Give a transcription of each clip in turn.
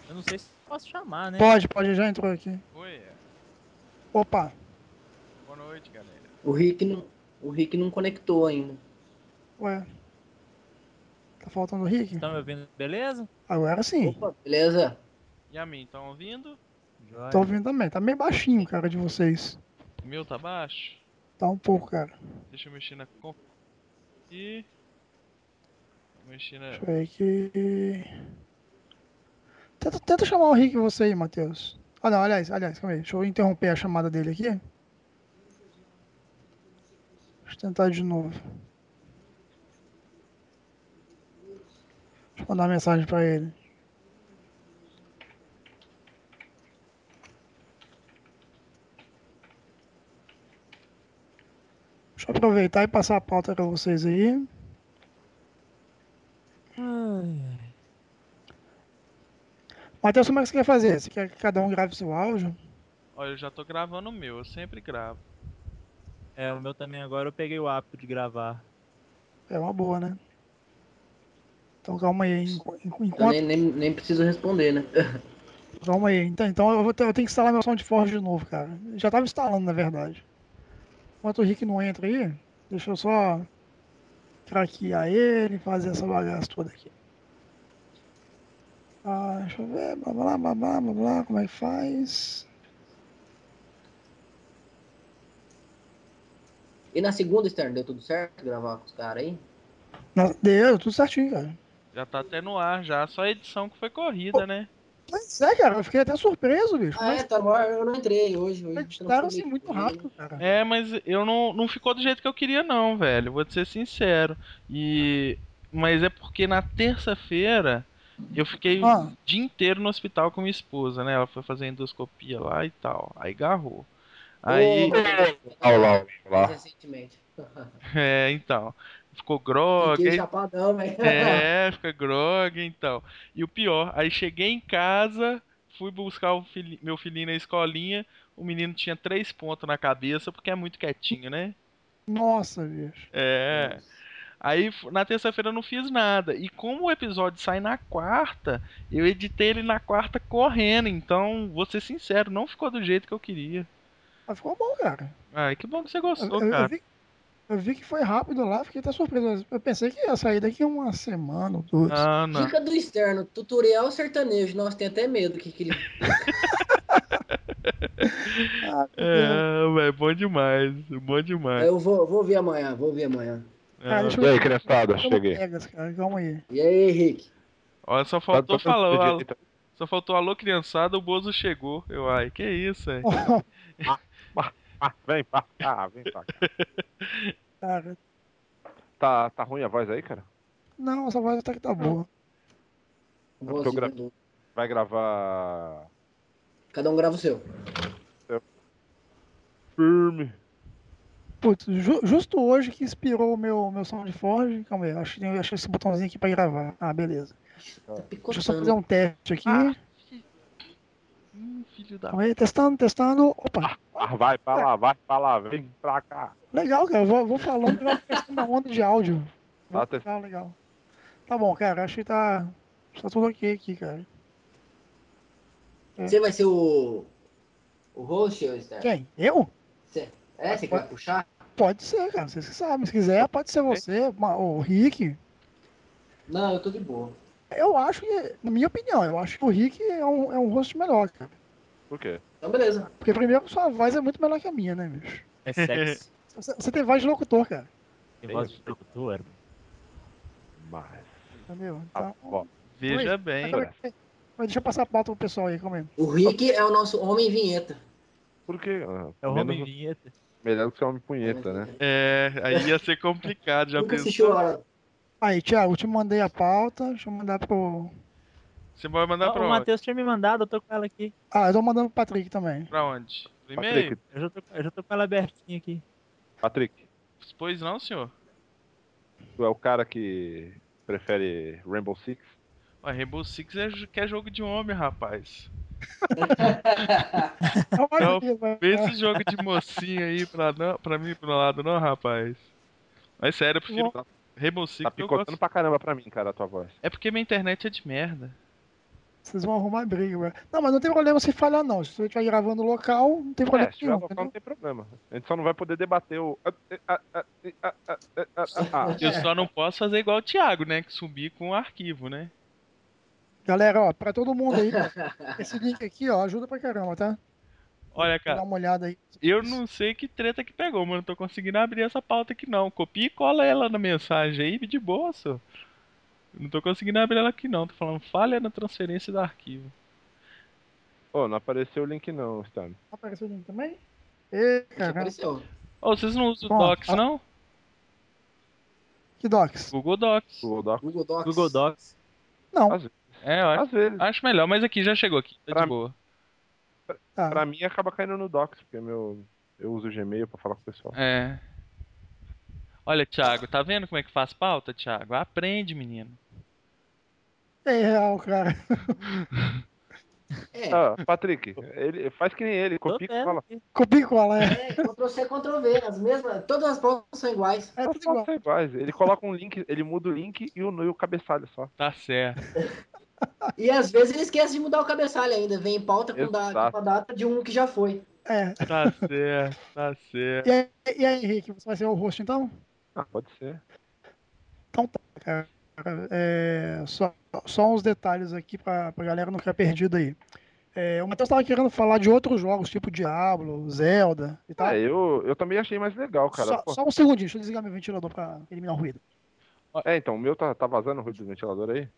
Eu não sei se posso chamar, né? Pode, já entrou aqui. Oi, Opa, boa noite, galera. O Rick não conectou ainda. ué, tá faltando o Rick? Estão me ouvindo, beleza? Agora sim, Opa, beleza? E a mim, estão ouvindo? tô Joia. ouvindo também. Tá meio baixinho, cara, de vocês. O meu tá baixo? Tá um pouco, cara. Deixa eu mexer na e mexer na. Deixa eu ver aqui. Tenta chamar o Rick você aí, Matheus. Ah, não, aliás, calma aí. Deixa eu interromper a chamada dele aqui. Deixa eu tentar de novo. Deixa eu mandar uma mensagem pra ele. Deixa eu aproveitar e passar a pauta pra vocês aí. Ai, ai. Matheus, como é que você quer fazer? Você quer que cada um grave seu áudio? Olha, eu já tô gravando o meu, eu sempre gravo. É, o meu também agora eu peguei o hábito de gravar. É uma boa, né? Então calma aí. Eu nem preciso responder, né? Calma aí. Então eu tenho que instalar meu SoundForge de novo, cara. Já tava instalando, na verdade. Enquanto o Rick não entra aí, deixa eu só craquear ele e fazer essa bagaça toda aqui. Ah, deixa eu ver. Blá, blá, blá, blá, blá, blá. Como é que faz? E na segunda, Stern, deu tudo certo gravar com os caras aí? Deu, tudo certinho, cara. Já tá até no ar já, só a edição que foi corrida, né? Mas é, cara, eu fiquei até surpreso, bicho. Como Ah, é que é, tá no ar, eu não entrei hoje. vocês Hoje editaram assim transformei muito ele. rápido, cara? É, mas eu não ficou do jeito que eu queria não, velho. Vou te ser sincero. Mas é porque na terça-feira eu fiquei o Ah, dia inteiro no hospital com minha esposa, né? Ela foi fazer endoscopia lá e tal. Aí garrou. Ô, Aí, Olá, mais olá. recentemente. então, ficou grog, Fiquei chapadão, velho. fica grog, então. E o pior, aí cheguei em casa, fui buscar meu filhinho na escolinha, o menino tinha 3 pontos na cabeça, porque é muito quietinho, né? nossa, bicho. É. Nossa. Aí na terça-feira eu não fiz nada. E como o episódio sai na quarta, eu editei ele na quarta correndo. Então, vou ser sincero, não ficou do jeito que eu queria. Mas ficou bom, cara. Ai, que bom que você Eu, gostou, eu- eu cara. vi, eu vi que foi rápido lá, fiquei até surpreso. Eu pensei que ia sair daqui uma semana ou duas. Não, não. Dica do externo, tutorial sertanejo. Nossa, tem até medo que ele. Ah, meu Deus. É, velho, bom demais. Bom demais. Eu vou ver amanhã, vou ver amanhã. Cara, É, deixa E eu aí, ver. criançada, Chama cheguei. Vegas, cara. Calma aí. E aí, Henrique? olha, só Tá faltou dando falar. direito. Só faltou alô, criançada, o Bozo chegou. Ai, que isso, hein? Vem pra cá, vem pra cá. Cara, Tá ruim a voz aí, cara? não, essa voz até que tá boa. É porque Vozinha do. vai gravar Cada um grava o seu. firme. Putz, justo hoje que inspirou o meu SoundForge. Calma aí, achei esse botãozinho aqui pra gravar. Ah, beleza. Tá Deixa eu só fazer picotando. um teste aqui. Ah, filho da. Calma aí, testando. Opa, Vai pra lá, vem pra cá. legal, cara. Vou falando que vai testando a onda de áudio. Tá test- Legal. Tá bom, cara. Acho que tá tudo ok aqui, cara. É. Você vai ser o host, ou Esther? Quem? Eu? Você que vai puxar? Pode ser, cara. Vocês que sabem. Se quiser, pode ser você, o Rick. Não, eu tô de boa. Eu acho que, na minha opinião, eu acho que o Rick é um host melhor, cara. Por quê? Então, beleza. Porque, primeiro, sua voz é muito melhor que a minha, né, bicho? É sexy. Você tem voz de locutor, cara. Tem voz de locutor. Mas. Entendeu? Ah, Então, ó, Veja bem. mas deixa eu passar a pauta pro pessoal aí, calma aí. O Rick é o nosso homem vinheta. por quê? É o homem vinheta. Melhor do que ser homem punheta, né? É, aí ia ser complicado, já Nunca assistiu pensou? a hora. Aí, Thiago, eu te mandei a pauta. Deixa eu mandar pro. Você vai mandar pra O onde? Matheus tinha me mandado, eu tô com ela aqui. Ah, eu tô mandando pro Patrick também. Pra onde? Pro e-mail? Patrick, Eu já tô com ela abertinha aqui. Patrick, Pois não, senhor? tu é o cara que prefere Rainbow Six? Ué, Rainbow Six que é jogo de homem, rapaz. É uma Não, agonia, mas- vê esse jogo de mocinha aí pra mim pro lado, não, rapaz. Mas sério, eu prefiro Rainbow Six Tá que eu picotando gosto. pra caramba pra mim, cara, a tua voz. É porque minha internet é de merda. Vocês vão arrumar briga, velho. Não, mas não tem problema se falhar, não. Se você estiver gravando local, não tem problema Se tiver nenhum, local, entendeu? não tem problema. A gente só não vai poder debater o. Eu É. só não posso fazer igual o Thiago, né? Que subir com o arquivo, né? Galera, ó, pra todo mundo aí, esse link aqui, ó, ajuda pra caramba, tá? Olha, Dá cara, uma olhada aí. eu não sei que treta que pegou, mas não tô conseguindo abrir essa pauta aqui não. Copia e cola ela na mensagem aí, de boa, só. Não tô conseguindo abrir ela aqui não. Tô falando falha na transferência do arquivo. Ô, não apareceu o link não, Stan. Apareceu o link também? Ê, Aqui caramba. apareceu. Ô, vocês não usam o Bom, Docs, não? que docs? Google Docs. Google Docs. Google Docs. Google Docs. Não, Às vezes. É, eu acho, Às vezes. acho melhor, mas aqui já chegou aqui, tá de Pra- boa. tá. Pra mim acaba caindo no Docs, porque eu uso o Gmail pra falar com o pessoal. É. Olha, Thiago, tá vendo como é que faz pauta, Thiago? Aprende, menino. É real, cara. É, Patrick, ele faz que nem ele, Tô copia e vendo fala. aqui. Copia e cola, Ctrl-C, Ctrl-V, as mesmas, todas as pautas são iguais. É As tudo igual. fotos são iguais. Ele coloca um link, ele muda o link e o cabeçalho só. Tá certo. E às vezes ele esquece de mudar o cabeçalho ainda, vem em pauta com, Exato. com a data de um que já foi. É. Tá certo, tá certo. E aí, Henrique, você vai ser o host então? Pode ser. Então tá, cara. Só uns detalhes aqui pra galera não ficar perdida aí. O Matheus tava querendo falar de outros jogos, tipo Diablo, Zelda e tal. Eu também achei mais legal, cara. Só, Pô, só um segundinho, deixa eu desligar meu ventilador pra eliminar o ruído. então, o meu tá vazando o ruído do ventilador aí?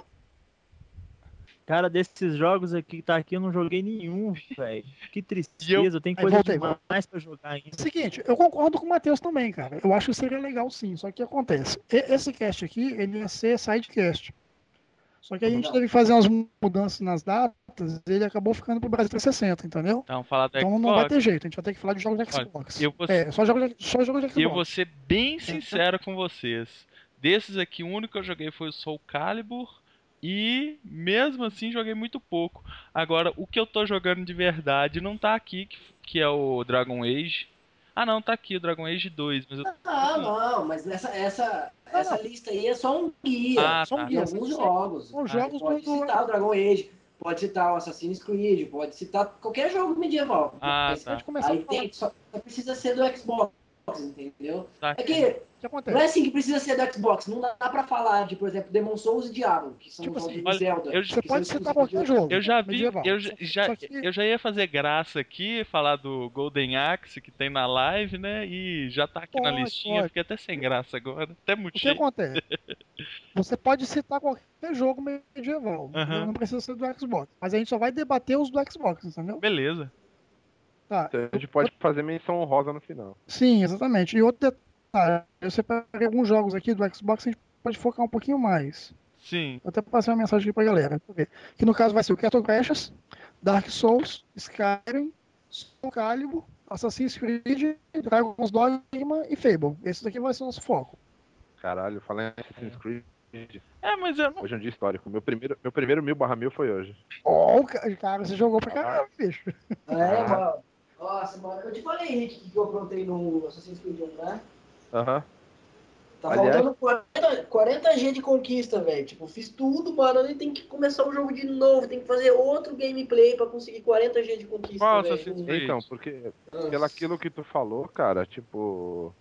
Cara, desses jogos aqui que tá aqui, eu não joguei nenhum, velho. Que tristeza, tem Aí, coisa voltei. demais pra jogar ainda. Seguinte, eu concordo com o Matheus também, cara. Eu acho que seria legal sim, só que acontece. Esse cast aqui, ele ia ser sidecast. Só que a gente teve que fazer umas mudanças nas datas e ele acabou ficando pro Brasil 360, entendeu? Então, falar do Então não vai Xbox. ter jeito, a gente vai ter que falar de jogos de Olha, Xbox. eu vou- Só jogos de Xbox. Eu vou ser bem sincero com vocês. Desses aqui, o único que eu joguei foi o Soul Calibur. E mesmo assim joguei muito pouco. Agora, o que eu tô jogando de verdade não tá aqui, que é o Dragon Age. Ah não, tá aqui o Dragon Age 2, mas eu... Ah, não, mas essa lista aí é só um guia Ah, Só um tá. de guia. alguns jogos. São Você jogos pode do- citar o Dragon Age, pode citar o Assassin's Creed, pode citar qualquer jogo medieval. Ah, Mas tá. começar aí a falar. tem, só precisa ser do Xbox, entendeu? Tá. É que O que não é acontece? assim que precisa ser do Xbox. Não dá pra falar de, por exemplo, Demon Souls e Diablo, que são Tipo jogos assim, de olha, Zelda. eu- Você que pode são citar exclusivos de- qualquer jogo. Eu já vi, medieval. Só que eu já ia fazer graça aqui, falar do Golden Axe que tem na live, né? E já tá aqui na Pode, listinha, pode. fiquei até sem graça agora, até O que mutei. acontece? Você pode citar qualquer jogo medieval. Aham. Entendeu? Não precisa ser do Xbox. Mas a gente só vai debater os do Xbox, entendeu? Beleza. Tá. A gente pode fazer menção honrosa no final. Sim, exatamente. E outro detalhe, eu separei alguns jogos aqui do Xbox, a gente pode focar um pouquinho mais. Sim. Vou até passar uma mensagem aqui pra galera. Pra ver. Que no caso vai ser o Castle Crashers, Dark Souls, Skyrim, Soul Calibur, Assassin's Creed, Dragon's Dogma e Fable. Esse daqui vai ser o nosso foco. Caralho, falando em Assassin's Creed. É, mas eu não. Hoje é um dia histórico. Meu primeiro 1000/1000 foi hoje. Ó, cara, você jogou pra caramba, bicho. É, mano. Nossa, mano. Eu te falei, Henrique, que eu aprontei no Assassin's Creed 1, né? Aham. Tá Aliás- faltando 40 G de conquista, velho. Tipo, fiz tudo, mano. Eu tenho que começar o jogo de novo. Tem que fazer outro gameplay pra conseguir 40 G de conquista, Qual velho. Assassin's Creed? Então, porque Nossa. pelo aquilo que tu falou, cara, tipo.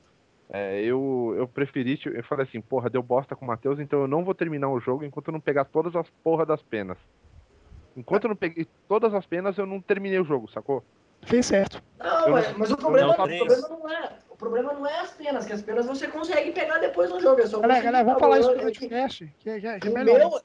Eu preferi, eu falei assim, porra, deu bosta com o Matheus, então eu não vou terminar o jogo enquanto eu não pegar todas as porra das penas. Enquanto eu não peguei todas as penas, eu não terminei o jogo, sacou? Fez certo. Não, Eu mas o não problema, tenho. o problema não é as penas, que as penas você consegue pegar depois no jogo. É só você Galera, vamos ficar falar isso olhando no aqui. podcast, que é O melhor. meu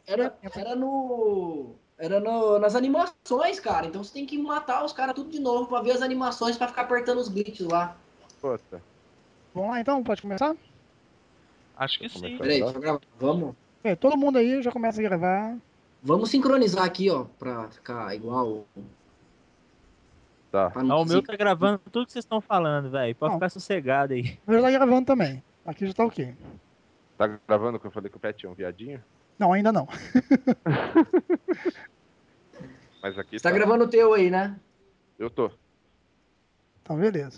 era nas animações, cara. Então você tem que matar os caras tudo de novo pra ver as animações, pra ficar apertando os glitches lá. Puta. Vamos lá então, pode começar? Acho que Vou sim. começar. Peraí, deixa eu gravar. Todo mundo aí já começa a gravar. Vamos sincronizar aqui, ó, pra ficar igual. Tá. pra não Ah, o meu dizer- tá gravando tudo que vocês estão falando, velho. Pode Não. ficar sossegado aí. O meu já tá gravando também. Aqui já tá ok. Tá gravando que eu falei que o Pet é um viadinho? Não, ainda não. Mas aqui Você tá gravando o teu aí, né? Eu tô. Então, beleza.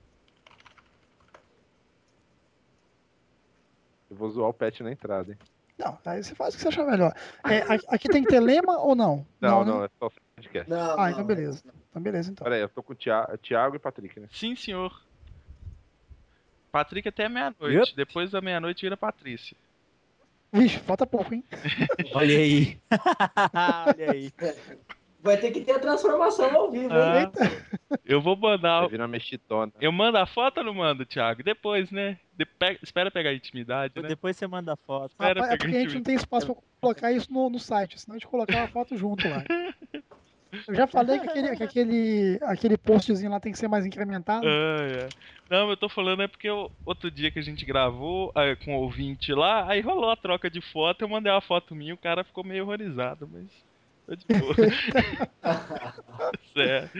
Eu vou zoar o Pet na entrada, hein? Não, aí você faz o que você achar melhor. Aqui tem que ter lema ou não? Não, né? não, é só podcast. Não, Ah, não, então beleza. Então beleza, então. Pera aí, eu tô com o Thiago e Patrick, né? Sim, senhor. Patrick até meia-noite. Yup. Depois da meia-noite vira Patrícia. Vixe, falta pouco, hein? Olha aí. Olha aí. Vai ter que ter a transformação ao vivo, hein? Ah, eu vou mandar. Vai virar uma mexitona. Eu mando a foto ou não mando, Thiago? Depois, né? Espera pegar a intimidade, né? Depois você manda a foto. Espera Rapaz, é pegar porque a gente não tem espaço pra colocar isso no site, senão a gente colocava a foto junto lá. Eu já falei que aquele postzinho lá tem que ser mais incrementado. Ah, é. Não, eu tô falando é porque outro dia que a gente gravou com o ouvinte lá, aí rolou a troca de foto, eu mandei uma foto minha, o cara ficou meio horrorizado, mas tô de boa. Sério.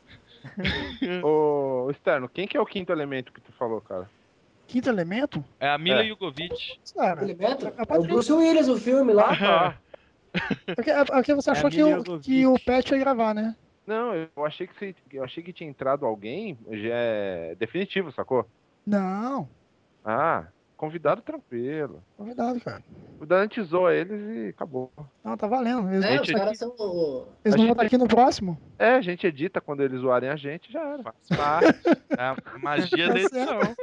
Ô, Externo, quem que é o quinto elemento que tu falou, cara? Quinto elemento? É a Mila É. Jovovich. Cara, Elemento? é a É o Patrícia. Bruce Willis, o filme lá. Porque você achou a que, Mila que o Jovovich. Pet ia gravar, né? Não, eu achei que tinha entrado alguém já é definitivo, sacou? Não, Ah, convidado tranquilo. convidado, cara. O Dante zoou eles e acabou. Não, tá valendo. Eles, É, não, os caras são. eles não vão estar aqui no próximo? É, a gente edita quando eles zoarem a gente, já era. Faz parte. É a magia da Tá certo. edição.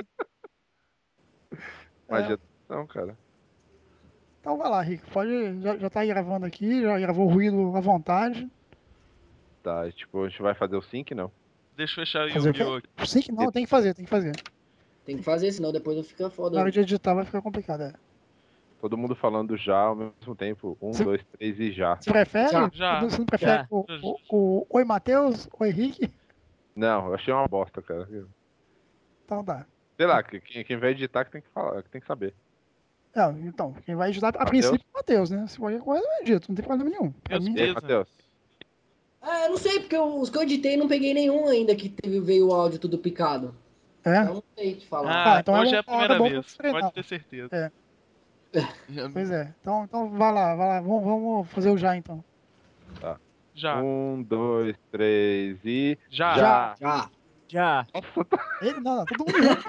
Magia não, cara. Então vai lá, Rick. Pode. Já tá gravando aqui, já gravou o ruído à vontade. Tá, tipo, a gente vai fazer o sync, não? Deixa eu fechar o Fazer o Yu-Gi-Oh! quê? Sim que não, tem que fazer, tem que fazer. Tem que fazer, senão depois não fica Na foda. hora de editar vai ficar complicado, é. Todo mundo falando já ao mesmo tempo. 1, Sim. 2, 3 e já. Você prefere? Já. Você não prefere Já. o Oi, Matheus? Oi, Rick? Não, eu achei uma bosta, cara. Então tá. Sei lá, quem vai editar que tem que falar, que tem que saber. Não, então, quem vai editar a Matheus? princípio é o Matheus, né? Se qualquer coisa eu edito, não tem problema nenhum. Pra Meus mim, E aí, Beleza. Matheus? Ah, eu não sei, porque os que eu editei não peguei nenhum ainda que veio o áudio tudo picado. é. Então não sei te falar. Ah, então é hoje é a uma hora primeira boa pra vez. treinar. Pode ter certeza. É. Pois é. Então vai lá. Vamos fazer o já então. Já. 1, 2, 3 e. Já. Já. Já. Nossa, tá... Ele não, todo mundo junto.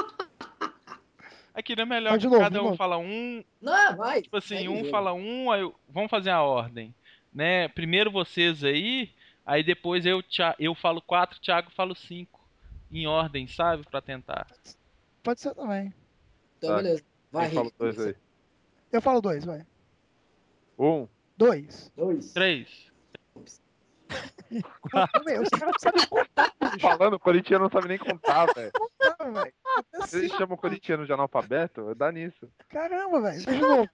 Aqui não é melhor Vai de que novo, cada de um novo. fala um, Não, vai. tipo assim, segue o um jogo. fala um, aí vamos fazer a ordem, né? Primeiro vocês aí depois eu falo 4, Thiago falo 5, em ordem, sabe? Pra tentar. Pode ser também. Então, Tá. beleza. Vai, Quem falou Rick. 2 aí? Eu falo 2, vai. 1. 2. 2. 3. Os caras não sabem contar, bicho. Falando, o corintiano não sabe nem contar, velho. Não, velho. Até Eles assim, chamam o corintiano de analfabeto, dá nisso. caramba, velho. Deixa de novo.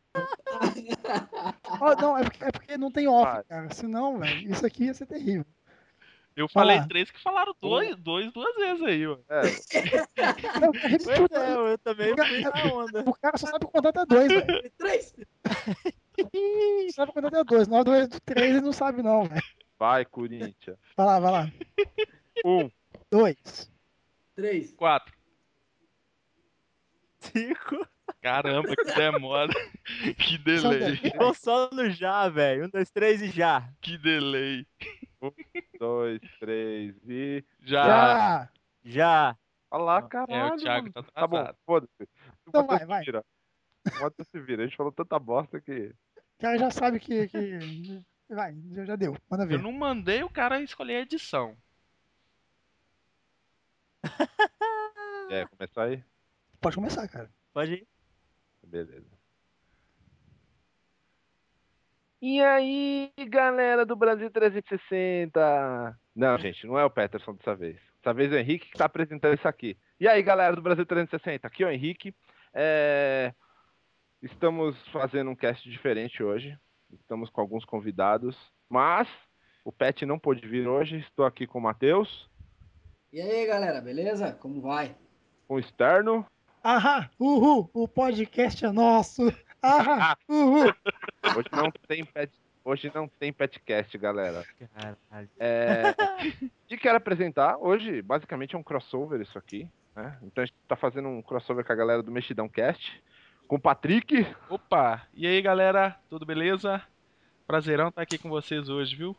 Ó, não, é porque não tem off, Vai. cara. Senão, velho, isso aqui ia ser terrível. Eu Vai falei lá. 3 que falaram duas vezes aí, ó. É, Não, repetiu, Pois é, eu também fui na onda. o cara só sabe contar até 2, velho. 3. Só sabe contar até 2. Na hora do 3 ele não sabe, não, velho. vai, Corinthians. Vai lá. 1. 2. 3. 4. 5. Caramba, que demora. Que delay. Ficou só no já, velho. 1, 2, 3 e já. Que delay. 2, 3 e. Já. Já. Já. Olha lá, É, caralho. o Thiago mano. tá Tá bom, atrasado. foda-se. Então O Matheus vai. se vira. O Matheus se vira. A gente falou tanta bosta que. O cara já sabe que... Vai, já deu. Manda Eu ver. não mandei o cara escolher a edição. É, começar aí? Pode começar, cara. Pode ir. Beleza. E aí, galera do Brasil 360? Não, gente, não é o Peterson dessa vez. Dessa vez é o Henrique que tá apresentando isso aqui. E aí, galera do Brasil 360? Aqui é o Henrique. Estamos fazendo um cast diferente hoje. Estamos com alguns convidados. Mas o Pet não pôde vir hoje. Estou aqui com o Matheus, E aí, galera, beleza? Como vai? com o Externo. Ahá, uhul, o podcast é nosso. Ahá, uhul. Hoje não tem Petcast, galera. Caralho. E quero apresentar, hoje, basicamente é um crossover isso aqui, né? Então a gente tá fazendo um crossover com a galera do Mexidão Cast, com o Patrick. Opa! E aí, galera? Tudo beleza? Prazerão estar aqui com vocês hoje, viu?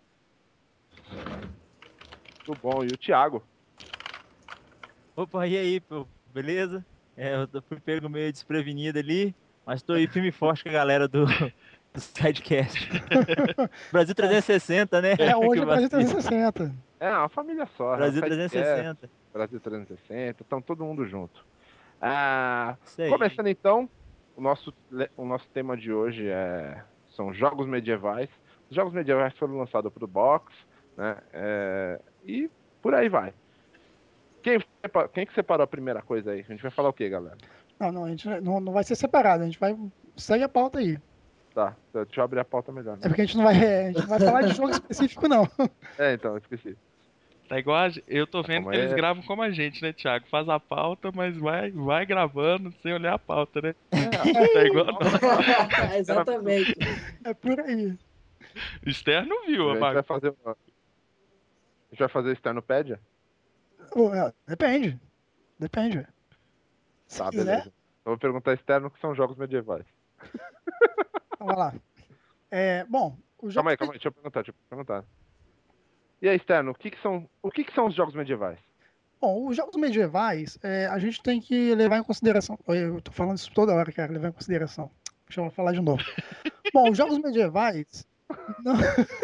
Tudo bom, e o Thiago. Opa, e aí, pô? Beleza? Eu fui pego meio desprevenido ali. Mas tô aí firme e forte com a galera do Sidecast. Brasil 360, né? Hoje Que é Brasil vacilo. 360. É uma família só. Brasil é o Sidecast, 360. Brasil 360, estão todo mundo junto. Isso aí. Começando então, o nosso tema de hoje são jogos medievais. Os jogos medievais foram lançados pro box, né? E por aí vai. Quem que separou a primeira coisa aí? A gente vai falar o quê, galera? Não, a gente não vai ser separado, a gente vai. Segue a pauta aí. Tá, deixa eu abrir a pauta melhor. É porque a gente não vai falar de jogo específico, não. Então, eu esqueci. Tá igual eu tô vendo Como que eles é? gravam como a gente, né, Thiago? Faz a pauta, mas vai gravando sem olhar a pauta, né? Tá igual nós. Exatamente. É por aí. O externo viu, A gente Mago. vai fazer o Externopédia? Depende. Depende. Se Tá, quiser, beleza. Eu vou perguntar externo o que são jogos medievais. então vai lá. Bom, o jogo. Calma aí, deixa eu perguntar. E aí, externo, o que que são os jogos medievais? Bom, os jogos medievais, a gente tem que levar em consideração. Eu tô falando isso toda hora, cara, levar em consideração. Deixa eu falar de novo. Bom, os jogos medievais. Não,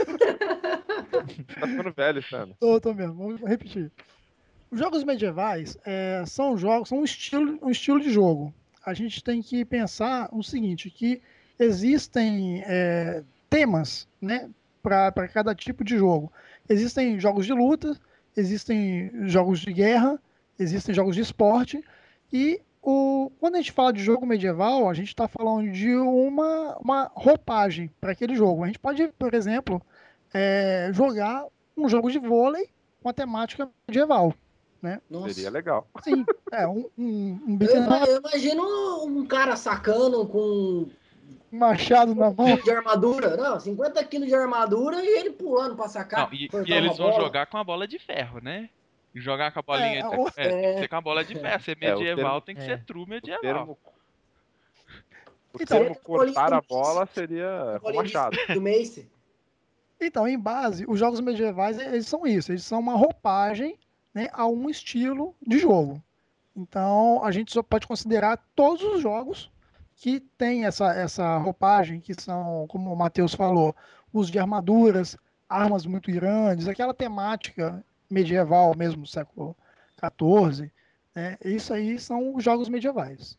Tá ficando velho, externo. tô mesmo, vamos repetir. Os jogos medievais são jogos, são um estilo de jogo. A gente tem que pensar o seguinte, que existem temas, né, para cada tipo de jogo. Existem jogos de luta, existem jogos de guerra, existem jogos de esporte, e quando a gente fala de jogo medieval, a gente está falando de uma roupagem para aquele jogo. A gente pode, por exemplo, jogar um jogo de vôlei com a temática medieval, né? Nossa. Seria legal. Sim, um Eu, beat'em ima- up, eu imagino um cara sacando com um machado na 50 mão. quilos de armadura. Não, 50 quilos de armadura e ele pulando pra sacar. Não, e cortar eles uma vão bola. jogar com a bola de ferro, né? Jogar com a bolinha. É, Tem que ser com a bola de ferro. Ser o medieval termo- tem que é. ser true O medieval. termo, o Então, termo cortar a bola seria com Bolinha machado. do Mace. Então, em base, os jogos medievais, eles são isso, eles são uma roupagem, né, a um estilo de jogo. Então, a gente só pode considerar todos os jogos que têm essa roupagem, que são, como o Matheus falou, uso de armaduras, armas muito grandes, aquela temática medieval mesmo, do século XIV, né? Isso aí são os jogos medievais.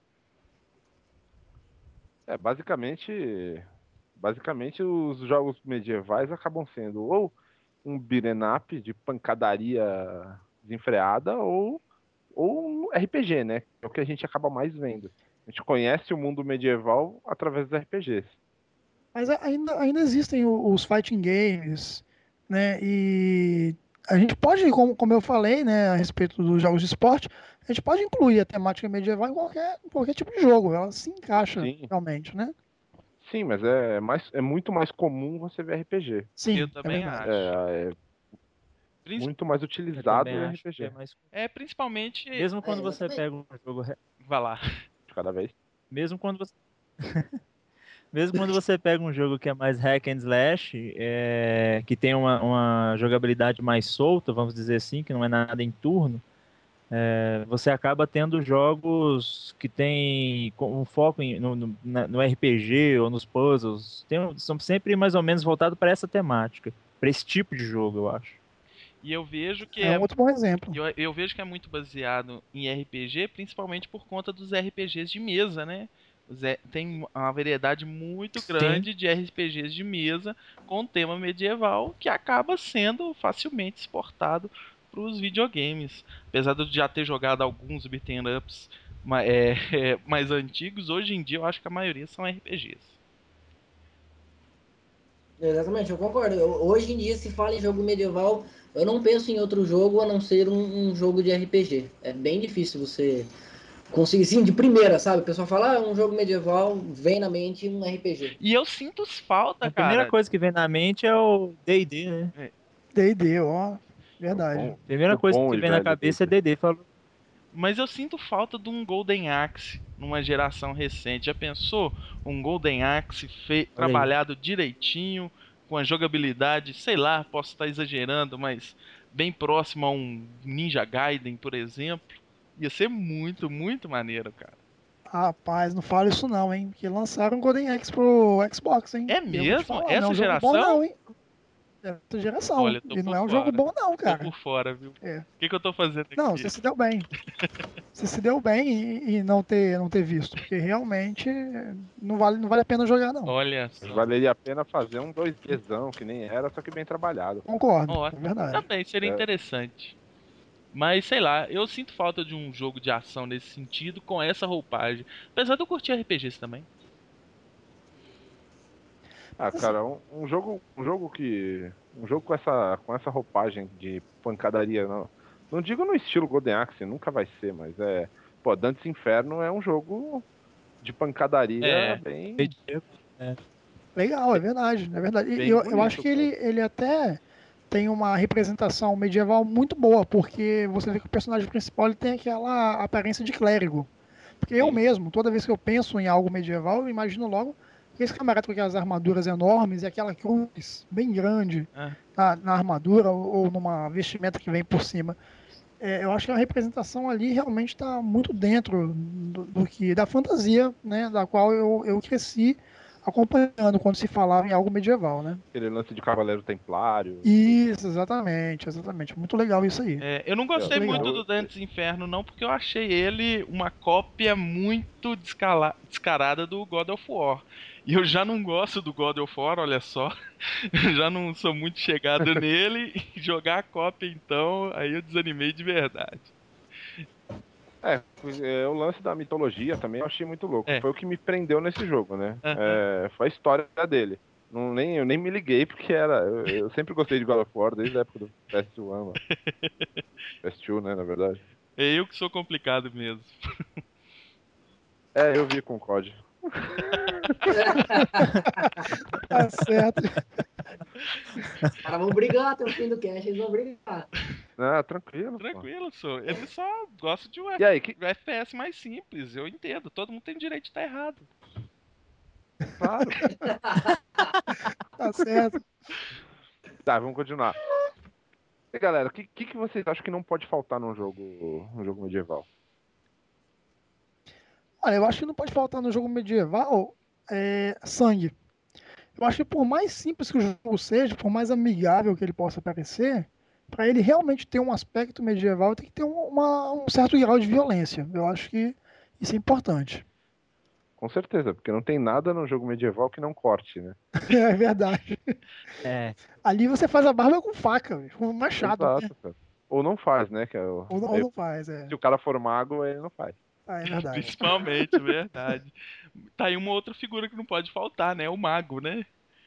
Basicamente os jogos medievais acabam sendo ou um beat'em up de pancadaria desenfreada ou um RPG, né? É o que a gente acaba mais vendo. A gente conhece o mundo medieval através dos RPGs. Mas ainda existem os fighting games, né? E a gente pode, como eu falei, né, a respeito dos jogos de esporte, a gente pode incluir a temática medieval em qualquer tipo de jogo. Ela se encaixa Sim. realmente, né? Sim, mas é muito mais comum você ver RPG. Sim, Eu também verdade. acho. É Princi- muito mais Eu utilizado também em acho que é RPG, mais. principalmente. Mesmo quando você exatamente. pega um jogo. Vai lá. de cada vez. Mesmo quando você. Mesmo quando você pega um jogo que é mais hack and slash, que tem uma jogabilidade mais solta, vamos dizer assim, que não é nada em turno, você acaba tendo jogos que tem um foco no RPG ou nos puzzles. São sempre mais ou menos voltados para essa temática, para esse tipo de jogo, eu acho. E eu vejo que É um outro bom exemplo. eu vejo que é muito baseado em RPG, principalmente por conta dos RPGs de mesa, né? Tem uma variedade muito grande de RPGs de mesa com tema medieval que acaba sendo facilmente exportado para os videogames. Apesar de eu já ter jogado alguns beat'em ups mais antigos, hoje em dia eu acho que a maioria são RPGs. Exatamente, eu concordo. Hoje em dia, se fala em jogo medieval, eu não penso em outro jogo a não ser um jogo de RPG. É bem difícil você conseguir, sim, de primeira, sabe? O pessoal fala, um jogo medieval, vem na mente um RPG. E eu sinto falta, A primeira cara. coisa que vem na mente é o D&D, né? D&D, ó, verdade. A primeira O coisa bom que e vem na velho cabeça é D&D. D&D. Falou. Mas eu sinto falta de um Golden Axe numa geração recente. Já pensou? Um Golden Axe Olha aí. trabalhado direitinho, com a jogabilidade, sei lá, posso estar exagerando, mas bem próximo a um Ninja Gaiden, por exemplo. Ia ser muito, muito maneiro, cara. Rapaz, não fala isso não, hein? Porque lançaram o Golden Axe pro Xbox, hein? É Eu vou te mesmo? falar, não é Essa um jogo bom geração? não, hein? É outra geração. Olha, tô E não por é um jogo fora. bom não, Tô cara. por fora, viu? É. O que eu tô fazendo Não, aqui? você se deu bem. Você se deu bem e não ter visto. Porque realmente não vale a pena jogar, não. Olha Mas só. valeria a pena fazer um 2Dzão, que nem era, só que bem trabalhado. Concordo, Ó, é verdade. também seria É. interessante. Mas sei lá, eu sinto falta de um jogo de ação nesse sentido com essa roupagem. Apesar de eu curtir RPGs também. Ah, cara, um jogo com essa roupagem de pancadaria, não digo no estilo Golden Axe, nunca vai ser, mas pô, Dantes Inferno é um jogo de pancadaria É. bem, É, Legal, é verdade, é verdade. E bem eu acho bonito, que cara. ele até tem uma representação medieval muito boa, porque você vê que o personagem principal ele tem aquela aparência de clérigo. Porque eu Sim. mesmo, toda vez que eu penso em algo medieval, eu imagino logo esse camarada com aquelas armaduras enormes e aquela cruz bem grande Ah, na armadura ou numa vestimenta que vem por cima. Eu acho que a representação ali realmente está muito dentro da fantasia, né, da qual eu cresci acompanhando quando se falava em algo medieval, né? Aquele lance de Cavaleiro Templário. Isso, exatamente, exatamente. Muito legal isso aí. eu não Eu, gostei Legal. muito do Dantes Inferno, não, porque eu achei ele uma cópia muito descarada do God of War. E eu já não gosto do God of War, olha só. Eu já não sou muito chegado nele. E jogar a cópia, então, aí eu desanimei de verdade. o lance da mitologia também eu achei muito louco. É. Foi o que me prendeu nesse jogo, né? Aham. Foi a história dele. Eu nem me liguei porque eu sempre gostei de God of War desde a época do PS1, mano. PS2, né, na verdade. É eu que sou complicado mesmo. Eu vi com o COD. Tá certo. Os caras vão brigar até o fim do cast, eles vão brigar. Ah, tranquilo, pô. Tranquilo, sou. Ele só gosta de um E aí, FPS mais simples, eu entendo. Todo mundo tem direito de estar errado. claro. Tá certo. Tá, vamos continuar. E galera, o que vocês acham que não pode faltar num jogo medieval? Olha, eu acho que não pode faltar no jogo medieval sangue. Eu acho que por mais simples que o jogo seja, por mais amigável que ele possa parecer, para ele realmente ter um aspecto medieval, tem que ter um certo grau de violência. Eu acho que isso é importante. Com certeza, porque não tem nada no jogo medieval que não corte, né? É verdade. é, Ali você faz a barba com faca, velho, com machado, né? Exato, cara. Ou não faz, né? Ou não faz, é. Se o cara for mago, ele não faz. Ah, é verdade. Principalmente, verdade. Tá aí uma outra figura que não pode faltar, né? O mago, né?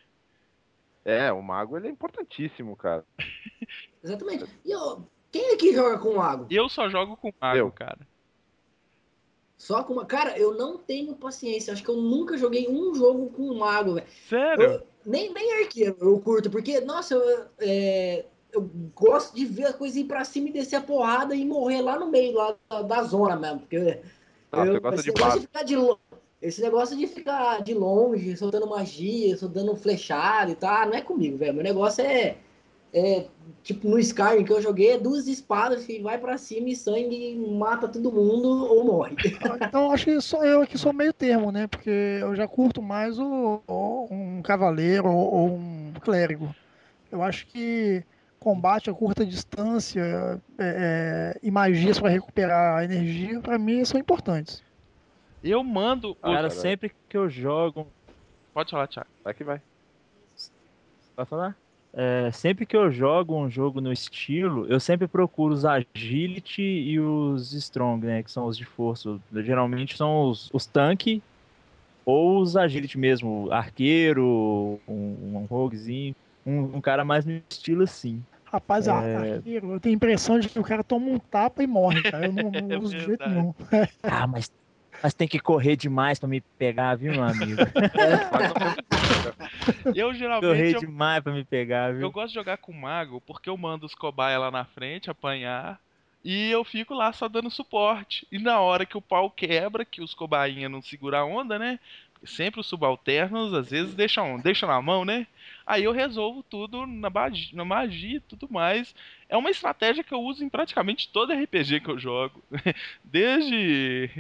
O mago ele é importantíssimo, cara. Exatamente. E quem aqui joga com mago? Eu só jogo com mago, Eu. cara. Só com uma. Cara, eu não tenho paciência. Acho que eu nunca joguei um jogo com mago, velho. Sério? Nem arqueiro eu curto, porque, nossa, eu gosto de ver a coisa ir pra cima e descer a porrada e morrer lá no meio lá da zona mesmo. Porque Você gosta esse de negócio base. de ficar esse negócio de ficar de longe, soltando magia, soltando flechada e tal, não é comigo, velho. Meu negócio tipo no Skyrim que eu joguei, é duas espadas, filho, vai pra cima e sangue mata todo mundo ou morre. Então acho que só eu aqui sou meio termo, né? Porque eu já curto mais um cavaleiro ou um clérigo. Eu acho que combate a curta distância e magias para recuperar a energia, para mim, são importantes. Eu mando Ah, cara, cara, sempre que eu jogo. Pode falar, Thiago. vai que vai. Vai falar? Sempre que eu jogo um jogo no estilo, eu sempre procuro os agility e os strong, né? Que são os de força. Geralmente são os tanque ou os agility mesmo, arqueiro, um roguezinho, um cara mais no estilo assim. Rapaz, arqueiro, eu tenho a impressão de que o cara toma um tapa e morre, cara. Eu não É uso de jeito verdade. nenhum. Ah, mas tem que correr demais pra me pegar, viu, meu amigo? Mas não tem- Eu geralmente Correr demais pra me pegar, eu viu? gosto de jogar com mago porque eu mando os cobaia lá na frente apanhar e eu fico lá só dando suporte. E na hora que o pau quebra, que os cobainha não seguram a onda, né? Porque sempre os subalternos às vezes deixam na mão, né? Aí eu resolvo tudo na magia e tudo mais. É uma estratégia que eu uso em praticamente todo RPG que eu jogo. Desde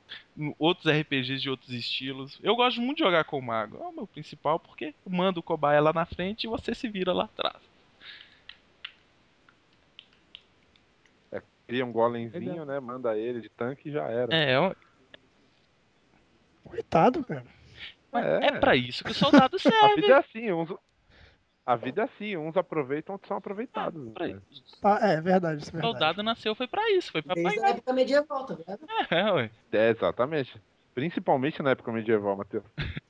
outros RPGs de outros estilos. Eu gosto muito de jogar com o mago. É o meu principal, porque eu mando o cobaia lá na frente e você se vira lá atrás. Cria um golemzinho, né? Manda ele de tanque e já era. Coitado, cara. É pra isso que o soldado A vida serve. é assim, a vida é assim, uns aproveitam, outros são aproveitados. Pra Né? isso. É verdade, isso é O verdade. soldado nasceu foi pra isso, foi pra Desde a apanhar. época medieval, tá vendo? Ué. Exatamente. Principalmente na época medieval, Matheus.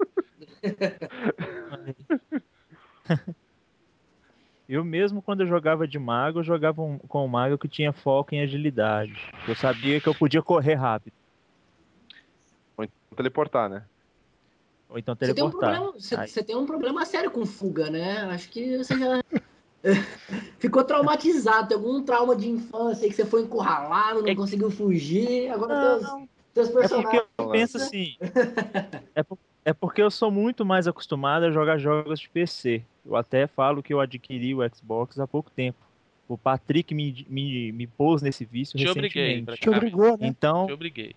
Eu mesmo, quando eu jogava de mago, eu jogava com um mago que tinha foco em agilidade. Eu sabia que eu podia correr rápido, Ou então teleportar, né? ou então Você tem um teleportar. problema, você, Aí, você tem um problema sério com fuga, né? Acho que você já ficou traumatizado, tem algum trauma de infância que você foi encurralado, não conseguiu fugir. Agora não, teus é porque personagens. eu penso assim, é porque eu sou muito mais acostumado a jogar jogos de PC. Eu até falo que eu adquiri o Xbox há pouco tempo. O Patrick me pôs nesse vício Te obriguei, recentemente. Te praticamente. obrigou, né? Te Então, obriguei.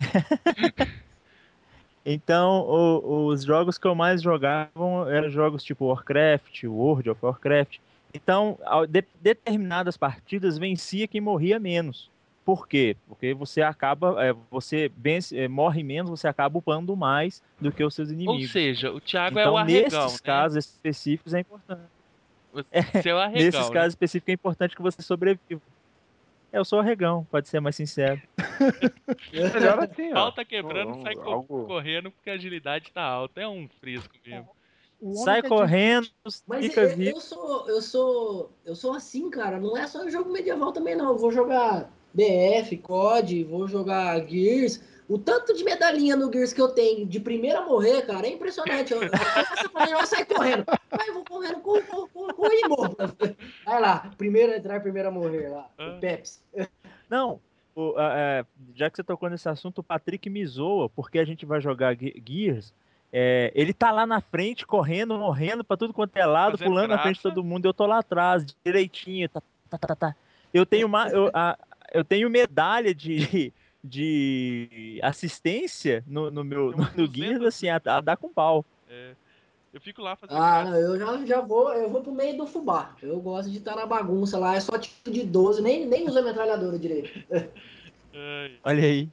os jogos que eu mais jogava eram jogos tipo Warcraft, World of Warcraft. Então, determinadas partidas vencia quem morria menos. Por quê? Porque você acaba, morre menos, você acaba upando mais do que os seus Ou inimigos. seja, o Thiago é o Então, arregão, nesses né? casos específicos é importante. Você é o Nesses arregão, né? casos específicos é importante que você sobreviva. Eu sou arregão, pode ser mais sincero. Melhor assim, Pau ó. tá quebrando, sai Algo. correndo porque a agilidade tá alta. É um fresco mesmo. O homem Sai que é de... correndo, Mas fica vivo. eu sou assim, cara. Não é só jogo medieval também, não. Eu vou jogar BF, COD, vou jogar Gears. O tanto de medalhinha no Gears que eu tenho de primeira a morrer, cara, é impressionante. Eu começo a fazer, eu saio correndo. Vai, eu vou correndo com o Igor. Vai lá, primeiro a entrar, primeiro a morrer lá. O Ah, Pepsi. Não, já que você tocou nesse assunto, o Patrick me zoa, porque a gente vai jogar Gears. Ele tá lá na frente, correndo, morrendo pra tudo quanto é lado, fazendo pulando na frente de graça. todo mundo. Eu tô lá atrás, direitinho. Tá, tá, tá, tá. Eu tenho eu tenho medalha de assistência no meu Tem umas no Gears, 200 assim, mil. a dar com pau. É, eu fico lá fazendo Ah, graça. não, eu vou pro meio do fubá. Eu gosto de estar na bagunça lá, é só tipo de 12, nem usa a metralhadora direito. Ai, Olha aí.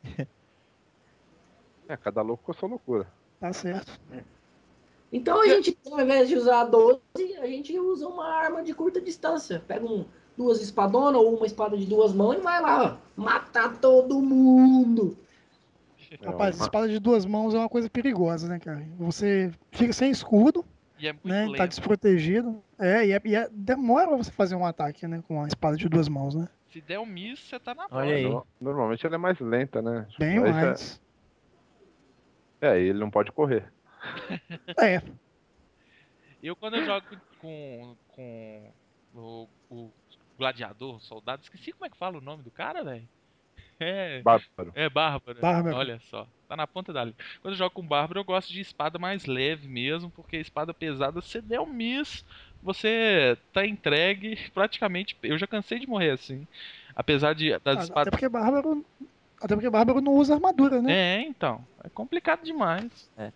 Cada louco com a sua loucura. Tá certo. Então a gente, ao invés de usar a 12, a gente usa uma arma de curta distância. Pega duas espadonas ou uma espada de duas mãos e vai lá, ó, matar todo mundo. Rapaz, Uma... espada de duas mãos é uma coisa perigosa, né, cara? Você fica sem escudo, e é muito né? Tá lento. desprotegido. Demora você fazer um ataque, né? Com a espada de duas mãos, né? Se der um miss, você tá na Olha bosta. aí. Normalmente ela é mais lenta, né? Bem Aí mais. ele não pode correr. É, Eu, quando eu jogo com o gladiador, soldado, esqueci como é que fala o nome do cara, velho. É, Bárbaro. é Bárbaro. bárbaro. Olha só, tá na ponta da língua. Quando eu jogo com Bárbaro, eu gosto de espada mais leve mesmo, porque espada pesada, se der um miss, você tá entregue praticamente. Eu já cansei de morrer assim. Apesar das Até espadas. porque bárbaro. Até porque bárbaro não usa armadura, né? Então. É complicado demais. É.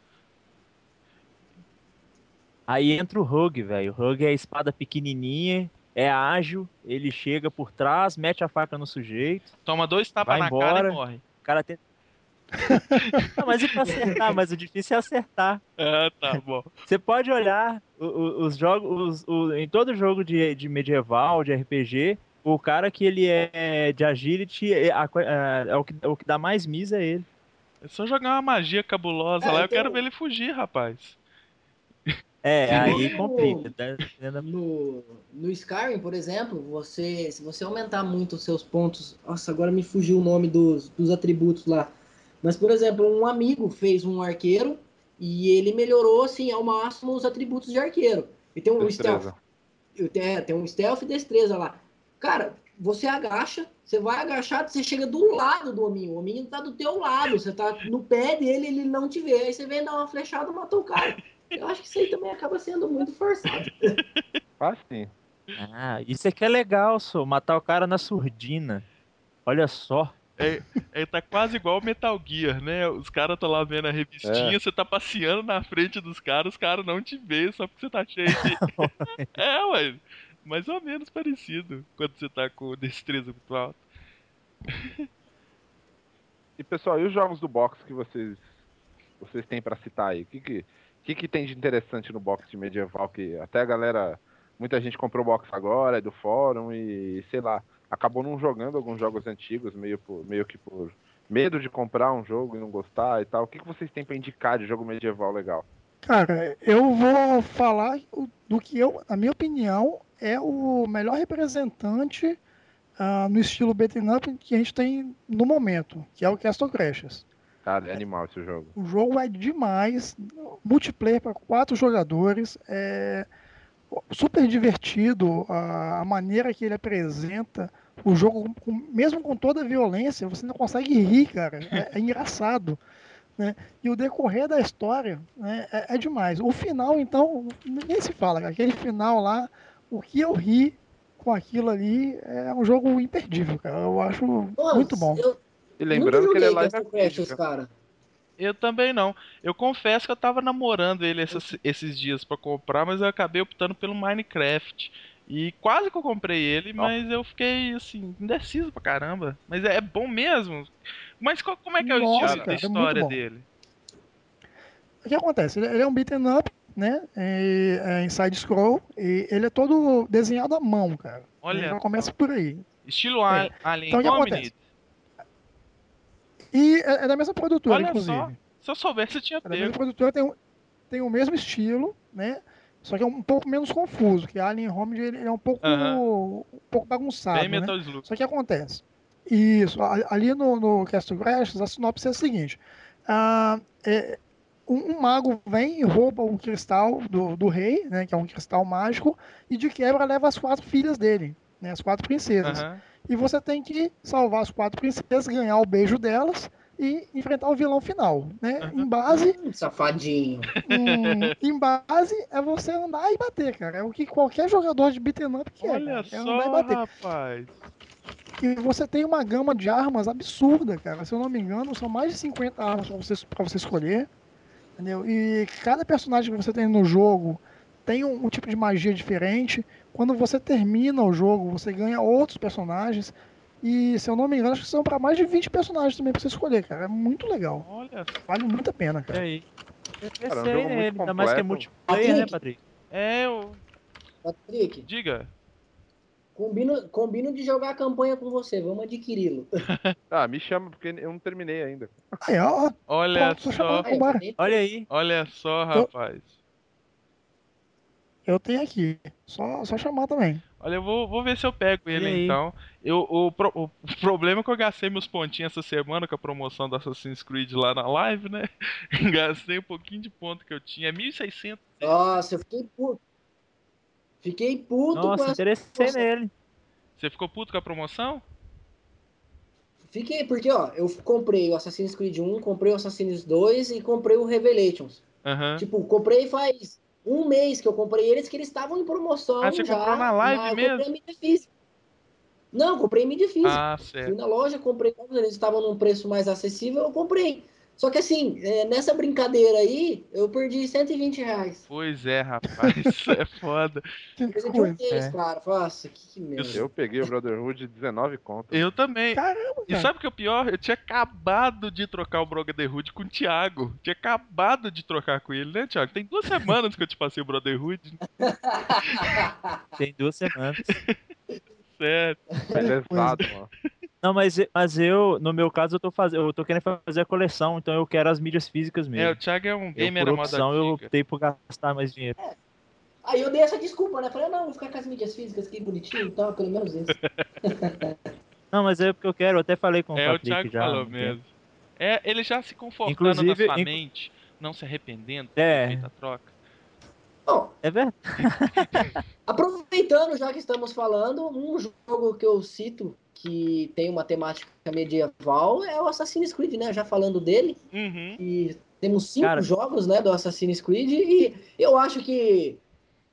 Aí entra o Rogue, velho. O Rogue é a espada pequenininha, é ágil, ele chega por trás, mete a faca no sujeito, Toma dois tapas vai na cara e embora. morre. O cara tem. Não, mas e pra acertar? Mas o difícil é acertar. Ah, tá bom. Você pode olhar os jogos, em todo jogo de medieval, de RPG, o cara que ele é de agility é o que dá mais miss é ele. É só jogar uma magia cabulosa lá, É, eu tem quero ver ele fugir, rapaz. Aí complica, no, tá? no, no Skyrim, por exemplo, se você aumentar muito os seus pontos. Nossa, agora me fugiu o nome dos atributos lá. Mas, por exemplo, um amigo fez um arqueiro e ele melhorou assim ao máximo os atributos de arqueiro. E tem um stealth. Destreza. Tem um stealth e destreza lá. Cara, você agacha, você vai agachado, você chega do lado do hominho. O hominho tá do teu lado, você tá no pé dele, ele não te vê. Aí você vem dar uma flechada e matou o cara. Eu acho que isso aí também acaba sendo muito forçado. Faz sim. Ah, isso aqui é legal, só matar o cara na surdina. Olha só. Tá quase igual o Metal Gear, né? Os caras estão lá vendo a revistinha, você tá passeando na frente dos caras, os caras não te veem só porque você tá cheio de. Ué. Mais ou menos parecido quando você tá com destreza muito alta. E pessoal, e os jogos do box que vocês têm pra citar aí? O que tem de interessante no box de medieval que até a galera, muita gente comprou box agora, é do fórum e sei lá, acabou não jogando alguns jogos antigos, meio que por medo de comprar um jogo e não gostar e tal. O que vocês têm pra indicar de jogo medieval legal? Cara, eu vou falar do que na minha opinião, é o melhor representante no estilo beat'em up que a gente tem no momento, que é o Castle Crashers. Cara, é animal esse jogo. O jogo é demais, multiplayer para 4 jogadores, super divertido a maneira que ele apresenta o jogo, mesmo com toda a violência, você não consegue rir, cara, é engraçado. Né? E o decorrer da história, né, é demais. O final, então, nem se fala, cara. Aquele final lá, o que eu ri com aquilo ali é um jogo imperdível, cara. Eu acho muito bom. Eu E nunca lembrando que ele é joguei live Castle arcade, Crashers, cara. Eu também não. Eu confesso que eu tava namorando ele esses dias pra comprar, mas eu acabei optando pelo Minecraft. E quase que eu comprei ele, mas eu fiquei, assim, indeciso pra caramba. Mas é bom mesmo. Mas como é que é o Nossa, estilo da cara, é muito história bom. dele? O que acontece? Ele é um beat'em up, né? Em side-scroll, e ele é todo desenhado à mão, cara. Olha Já começa só. por aí. Estilo É. Alien Então, o que Hominid? acontece? E é da mesma produtora, Olha só. inclusive. Se eu soubesse, eu tinha É da mesma pego. produtora, tem o mesmo estilo, né? Só que é um pouco menos confuso, que Alien Hominid ele é Aham. um pouco Bem bagunçado, né? Metal Slug. Só que acontece. Isso, ali no Castle Crashers, a sinopse é a seguinte. Ah, um mago vem e rouba o cristal do rei, né, que é um cristal mágico, e de quebra leva as 4 filhas dele, né, as 4 princesas. Aham. E você tem que salvar as 4 princesas, ganhar o beijo delas e enfrentar o vilão final, né? Aham. Safadinho. Em base é você andar e bater, cara. É o que qualquer jogador de beat'em up quer, Olha cara. É andar e só, bater. rapaz. E você tem uma gama de armas absurda, cara. Se eu não me engano, são mais de 50 armas pra você escolher. Entendeu? E cada personagem que você tem no jogo tem um tipo de magia diferente. Quando você termina o jogo, você ganha outros personagens. E se eu não me engano, acho que são para mais de 20 personagens também pra você escolher, cara. É muito legal. Olha. Vale muito a pena, E cara. aí? Eu Cara, é um sei jogo muito nele, ainda mais que é completo. multiplayer, né, Patrick, Patrick? Eu. Patrick, Diga. combino de jogar a campanha com você. Vamos adquiri-lo. Ah, me chama porque eu não terminei ainda. Aí, ó, Olha pronto, só chamar, só. Ah, eu vambora. também Olha tô. aí. Olha só, Eu, rapaz. eu tenho aqui. Só chamar também. Olha, eu vou ver se eu pego Olha ele aí. então. O problema é que eu gastei meus pontinhos essa semana com a promoção do Assassin's Creed lá na live, né? Gastei um pouquinho de ponto que eu tinha. É 1.600. Nossa, eu fiquei puto. Fiquei puto com Nossa, essa interessei promoção. nele. Você ficou puto com a promoção? Fiquei, porque, ó, eu comprei o Assassin's Creed 1, comprei o Assassin's 2 e comprei o Revelations. Aham. Tipo, comprei faz um mês que eu comprei eles, que eles estavam em Ah, promoção você comprou na já, live mas eu comprei mesmo? a mídia física. Não, comprei em mídia física. Ah, Fui certo. na loja, comprei, eles estavam num preço mais acessível, eu comprei. Só que assim, nessa brincadeira aí, eu perdi R$ 120. Pois é, rapaz. É foda. Que Coisa de um coisa. mês, É. cara. Nossa, que Eu, merda. Eu peguei o Brotherhood de 19 conto, eu mano. também. Caramba, E cara. sabe o que é o pior? Eu tinha acabado de trocar o Brotherhood com o Thiago. Tinha acabado de trocar com ele, né, Thiago? Tem 2 semanas que eu te passei o Brotherhood. Tem 2 semanas. Sério. Coisa. Belezado, mano. Não, mas eu, no meu caso, eu tô querendo fazer a coleção, então eu quero as mídias físicas É, o mesmo. Thiago é um Eu, gamer por à moda opção, eu antiga. optei por gastar mais dinheiro. Aí eu dei essa desculpa, né? Falei, não, vou ficar com as mídias físicas aqui bonitinho e tal, pelo menos isso. Não, mas é porque eu quero, eu até falei com o É, o Patrick Thiago já há falou um tempo. mesmo. É, ele já se confortando na Inclusive, sua mente, não se arrependendo de ter é, feito a troca. Bom, é verdade. aproveitando já que estamos falando, um jogo que eu cito que tem uma temática medieval é o Assassin's Creed, né? Já falando dele, Uhum. e temos 5 Cara, jogos, né, do Assassin's Creed, e eu acho que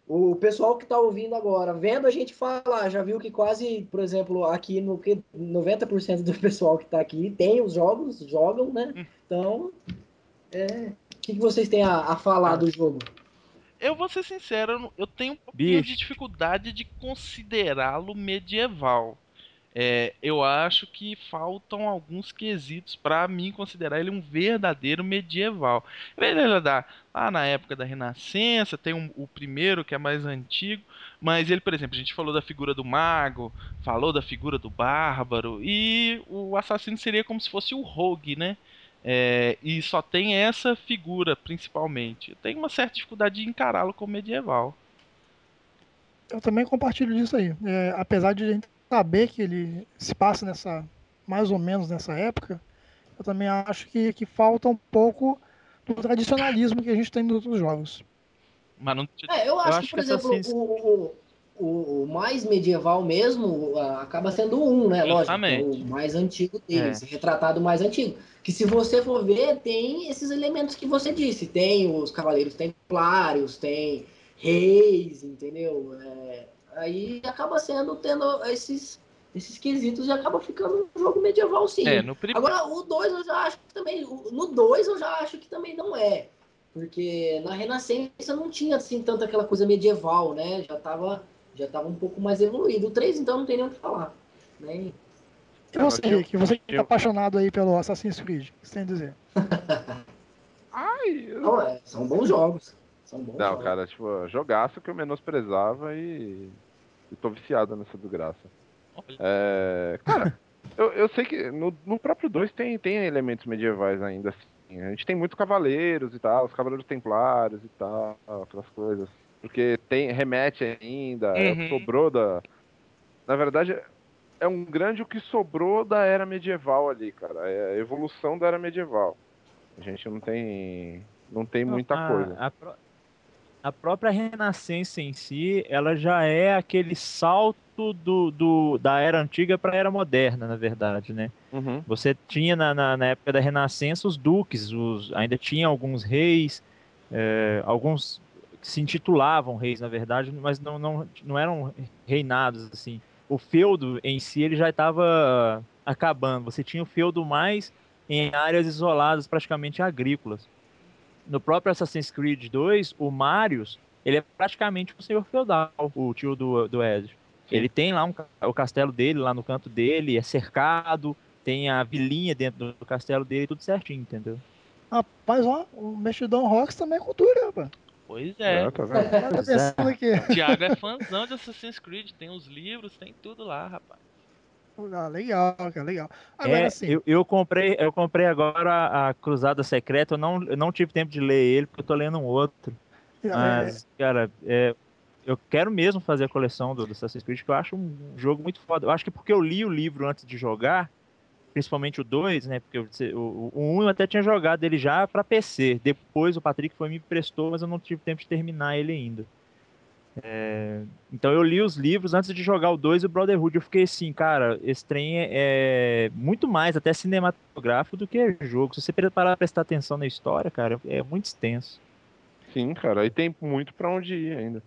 O pessoal que tá ouvindo agora, vendo a gente falar, já viu que quase, por exemplo, aqui no que 90% do pessoal que tá aqui tem os jogos, jogam, né? Então, o que vocês têm a falar do jogo? Eu vou ser sincero, eu tenho um pouquinho de Bicho, dificuldade de considerá-lo medieval. Eu acho que faltam alguns quesitos para mim considerar ele um verdadeiro medieval. Ele é lá na época da Renascença, tem o primeiro que é mais antigo, mas ele, por exemplo, a gente falou da figura do mago, falou da figura do bárbaro, e o assassino seria como se fosse o rogue, né? E só tem essa figura principalmente. Eu tenho uma certa dificuldade de encará-lo como medieval. Eu também compartilho disso aí. Apesar de a gente saber que ele se passa mais ou menos nessa época, eu também acho que falta um pouco do tradicionalismo que a gente tem nos outros jogos. Mas não. Eu eu acho que, acho por que exemplo, Assassin's o mais medieval mesmo acaba sendo o 1, né? Lógico, que é o Justamente. mais antigo deles, É. retratado mais antigo. Que se você for ver, tem esses elementos que você disse. Tem os cavaleiros templários, tem reis, entendeu? Aí acaba tendo esses quesitos e acaba ficando um jogo medieval, sim. No primeiro. Agora, o 2 eu já acho que também. No 2 eu já acho que também não é. Porque na Renascença não tinha assim tanto aquela coisa medieval, né? Já tava um pouco mais evoluído. O 3, então, não tem nem o que falar. Né? E Mano, você, Rick, você que tá tinha... apaixonado aí pelo Assassin's Creed, o que você tem a dizer? Ai, Não, são bons jogos. São bons não, jogos. cara, tipo, jogaço que eu menosprezava e tô viciado nessa desgraça. Cara, eu sei que no próprio 2 tem elementos medievais ainda, assim. A gente tem muitos cavaleiros e tal, os cavaleiros templários e tal, aquelas coisas. Porque remete ainda, é o que Uhum. sobrou da. Na verdade, é um grande o que sobrou da era medieval ali, cara. É a evolução da era medieval. A gente não tem Não, muita coisa. a própria Renascença em si, ela já é aquele salto da era antiga para a era moderna, na verdade, né? Uhum. Você tinha na época da Renascença os duques, ainda tinha alguns reis, alguns que se intitulavam reis, na verdade, mas não eram reinados, assim. O feudo em si, ele já estava acabando. Você tinha o feudo mais em áreas isoladas, praticamente agrícolas. No próprio Assassin's Creed 2, o Marius, ele é praticamente um senhor feudal, o tio do Ezio. Sim. Ele tem lá o castelo dele, lá no canto dele, é cercado, tem a vilinha dentro do castelo dele, tudo certinho, entendeu? Rapaz, ó, o Mexidão Rocks também é cultura, rapaz. Pois é. Tá vendo? Tá Pois é. pensando aqui. Thiago é fãzão de Assassin's Creed, tem os livros, tem tudo lá, rapaz. Ah, legal, cara, legal. Agora sim, Eu comprei agora a Cruzada Secreta, eu não tive tempo de ler ele, porque eu tô lendo um outro. é, Mas, cara, eu quero mesmo fazer a coleção do Assassin's Creed, que eu acho um jogo muito foda. Eu acho que porque eu li o livro antes de jogar, principalmente o 2, né? Porque o 1 eu até tinha jogado ele já pra PC. Depois o Patrick foi e me emprestou, mas eu não tive tempo de terminar ele ainda. Então eu li os livros antes de jogar o 2 e o Brotherhood. Eu fiquei assim, cara, esse trem é muito mais até cinematográfico do que jogo. Se você parar pra prestar atenção na história, cara, é muito extenso. Sim, cara. Aí tem muito pra onde ir ainda.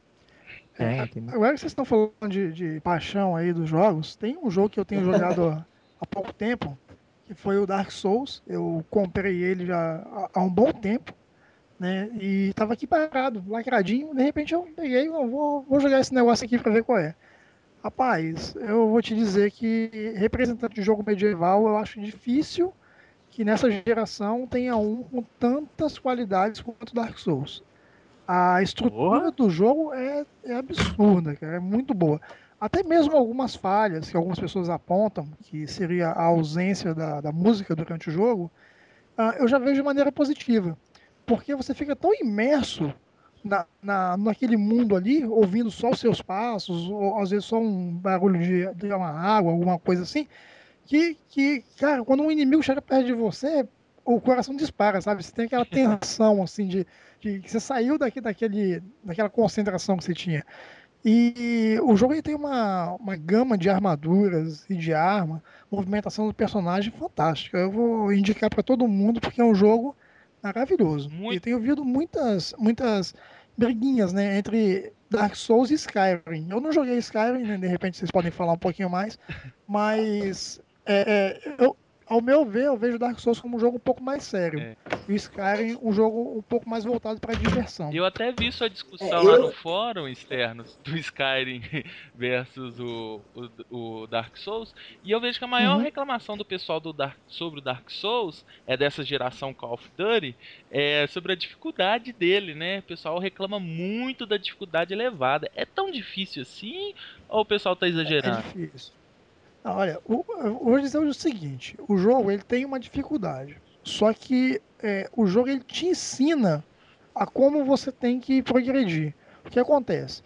Tem. agora que vocês estão falando de paixão aí dos jogos, tem um jogo que eu tenho jogado há pouco tempo, que foi o Dark Souls. Eu comprei ele já há um bom tempo, né? E tava aqui parado, lacradinho. De repente eu peguei, vou jogar esse negócio aqui pra ver qual é. Rapaz, eu vou te dizer que representante de jogo medieval eu acho difícil que nessa geração tenha um com tantas qualidades quanto Dark Souls. A estrutura Porra! do jogo é absurda, cara, é muito boa. Até mesmo algumas falhas que algumas pessoas apontam, que seria a ausência da música durante o jogo, eu já vejo de maneira positiva. Porque você fica tão imerso naquele mundo ali, ouvindo só os seus passos, ou às vezes só um barulho de uma água, alguma coisa assim, cara, quando um inimigo chega perto de você, o coração dispara, sabe? Você tem aquela tensão, assim, de que você saiu daquela concentração que você tinha. E o jogo ele tem uma gama de armaduras e de arma, movimentação do personagem fantástica. Eu vou indicar para todo mundo porque é um jogo maravilhoso. E Muito. tenho ouvido muitas briguinhas, né, entre Dark Souls e Skyrim. Eu não joguei Skyrim, né, de repente vocês podem falar um pouquinho mais, mas ao meu ver, eu vejo Dark Souls como um jogo um pouco mais sério. É. E o Skyrim um jogo um pouco mais voltado para diversão. Eu até vi sua discussão É, lá no eu, fórum externos do Skyrim versus o Dark Souls, e eu vejo que a maior Uhum. reclamação do pessoal sobre o Dark Souls, é dessa geração Call of Duty, é sobre a dificuldade dele, né? O pessoal reclama muito da dificuldade elevada. É tão difícil assim, ou o pessoal tá É exagerando? difícil. Olha, eu vou dizer o seguinte: o jogo ele tem uma dificuldade, só que o jogo ele te ensina a como você tem que progredir. O que acontece?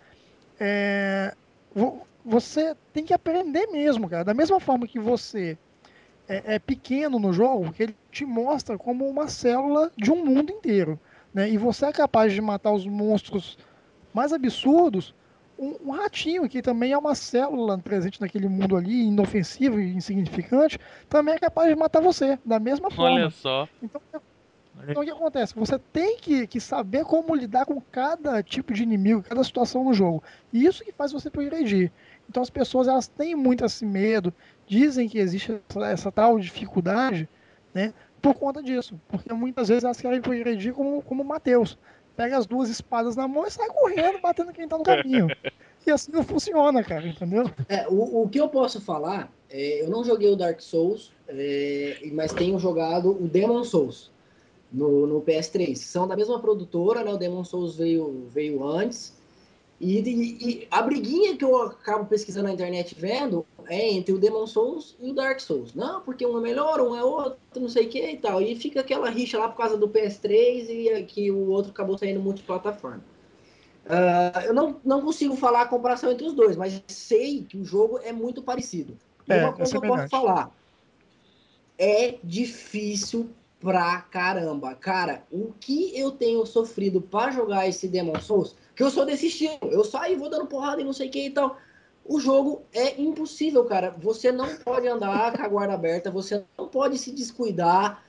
Você tem que aprender mesmo, cara. Da mesma forma que você é pequeno no jogo, que ele te mostra como uma célula de um mundo inteiro, né? E você é capaz de matar os monstros mais absurdos. Um ratinho, que também é uma célula presente naquele mundo ali, inofensivo e insignificante, também é capaz de matar você, da mesma Olha forma. só. Então, o que acontece? Você tem que saber como lidar com cada tipo de inimigo, cada situação no jogo. E isso que faz você progredir. Então as pessoas elas têm muito esse medo, dizem que existe essa tal dificuldade, né? Por conta disso. Porque muitas vezes elas querem progredir como o Matheus. Pega as duas espadas na mão e sai correndo, batendo quem tá no caminho. E assim não funciona, cara, entendeu? o que eu posso falar, eu não joguei o Dark Souls, mas tenho jogado o Demon Souls no PS3. São da mesma produtora, né? O Demon Souls veio antes. E a briguinha que eu acabo pesquisando na internet vendo é entre o Demon Souls e o Dark Souls. Não, porque um é melhor, um é outro, não sei o que e tal. E fica aquela rixa lá por causa do PS3 e que o outro acabou saindo multiplataforma. Eu não consigo falar a comparação entre os dois, mas sei que o jogo é muito parecido. E uma É coisa eu posso semelhante. falar, é difícil pra caramba. Cara, o que eu tenho sofrido pra jogar esse Demon Souls, que eu sou desse estilo, eu saio, vou dando porrada e não sei o que e tal. O jogo é impossível, cara. Você não pode andar com a guarda aberta, você não pode se descuidar.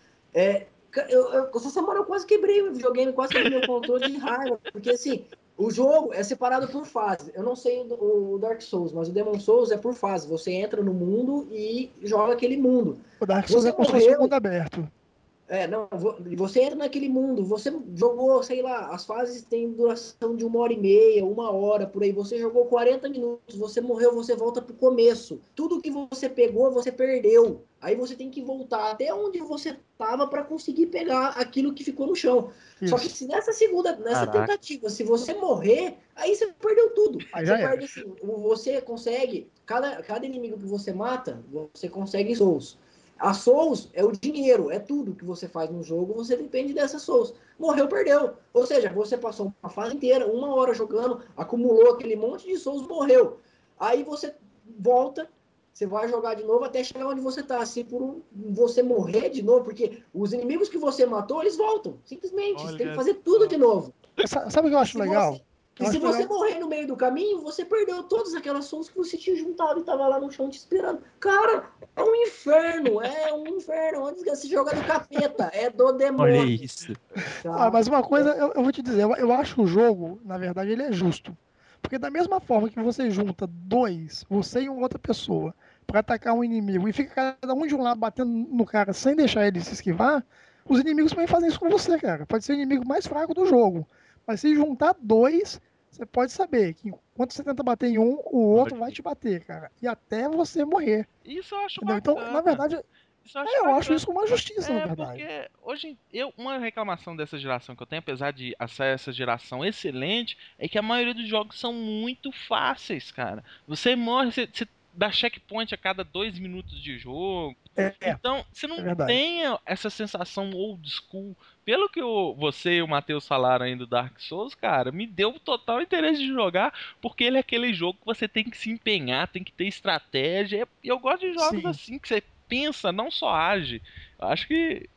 Essa semana eu quase quebrei o videogame, quase quebrei meu controle de raiva, porque assim, o jogo é separado por fase. Eu não sei o Dark Souls, mas o Demon Souls é por fase. Você entra no mundo e joga aquele mundo. O Dark Souls Você é como se fosse um mundo morreu, aberto. não, você entra naquele mundo, você jogou, sei lá, as fases têm duração de 1h30, 1 hora, por aí, você jogou 40 minutos, você morreu, você volta pro começo. Tudo que você pegou, você perdeu. Aí você tem que voltar até onde você estava para conseguir pegar aquilo que ficou no chão. Só que Isso. se nessa Caraca. tentativa, se você morrer, aí você perdeu tudo. Aí Você já era. perde assim, você consegue, cada inimigo que você mata, você consegue souls. A Souls é o dinheiro, é tudo que você faz no jogo, você depende dessa Souls. Morreu, perdeu. Ou seja, você passou uma fase inteira, 1 hora jogando, acumulou aquele monte de Souls, morreu. Aí você volta, você vai jogar de novo até chegar onde você tá. Se por você morrer de novo, porque os inimigos que você matou, eles voltam. Simplesmente. Você tem que Olha fazer tudo só. de novo. Sabe o que eu E acho se você, legal? Eu e se acho você legal. morrer no meio do caminho, você perdeu todas aquelas souls que você tinha juntado e tava lá no chão te esperando. Cara, é um inferno, é um inferno. Onde você joga do capeta, é do Olha demônio, isso. Ah, tá? mas uma coisa eu vou te dizer, eu acho o jogo, na verdade, ele é justo. Porque da mesma forma que você junta dois, você e uma outra pessoa, pra atacar um inimigo, e fica cada um de um lado batendo no cara sem deixar ele se esquivar, os inimigos também fazem isso com você, cara. Pode ser o inimigo mais fraco do jogo. Mas se juntar dois, você pode saber que enquanto você tenta bater em um, o outro vai te bater, cara. E até você morrer. Isso eu acho Entendeu? Então, na bacana. verdade, Isso eu acho eu acho bacana. isso uma justiça, na É, verdade. porque hoje uma reclamação dessa geração que eu tenho, apesar de achar essa geração excelente, é que a maioria dos jogos são muito fáceis, cara. Você morre, você dá checkpoint a cada 2 minutos de jogo. É Então, você não verdade. tem essa sensação old school. Pelo que você e o Matheus falaram aí do Dark Souls, cara, me deu total interesse de jogar, porque ele é aquele jogo que você tem que se empenhar, tem que ter estratégia. E eu gosto de jogos Sim. assim, que você pensa, não só age. Acho que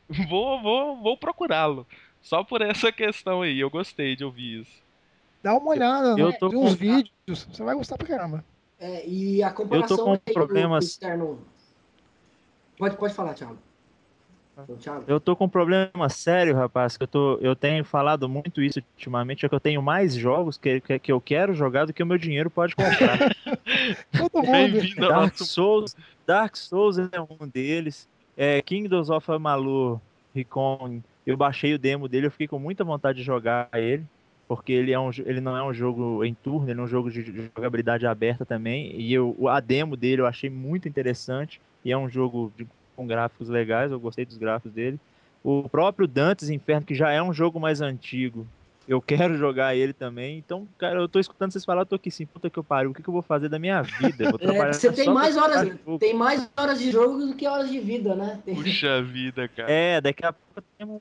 vou procurá-lo. Só por essa questão aí, eu gostei de ouvir isso. Dá uma olhada, Eu tô tem uns com, vídeos, você vai gostar pra caramba. E a eu tô comparação com aí do problemas. externo. Pode falar, Thiago. Então, Thiago. Eu tô com um problema sério, rapaz, que eu tenho falado muito isso ultimamente, é que eu tenho mais jogos que eu quero jogar do que o meu dinheiro pode comprar. Todo mundo. Bem-vindo ao Dark nosso. Souls, Dark Souls é um deles. Kingdoms of Amalur Recon, eu baixei o demo dele, eu fiquei com muita vontade de jogar ele, porque ele não é um jogo em turno, ele é um jogo de jogabilidade aberta também, e a demo dele eu achei muito interessante, e é um jogo com gráficos legais, eu gostei dos gráficos dele. O próprio Dante's Inferno, que já é um jogo mais antigo, eu quero jogar ele também. Então, cara, eu tô escutando vocês falar, eu tô aqui assim, puta que eu pariu, o que que eu vou fazer da minha vida? Eu vou trabalhar Você tem só com mais horas, esse jogo. tem mais horas de jogo do que horas de vida, né? Puxa vida, cara. Daqui a pouco eu tenho...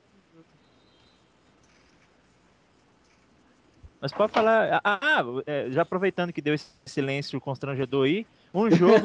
Mas pode falar. Já aproveitando que deu esse silêncio constrangedor aí, um jogo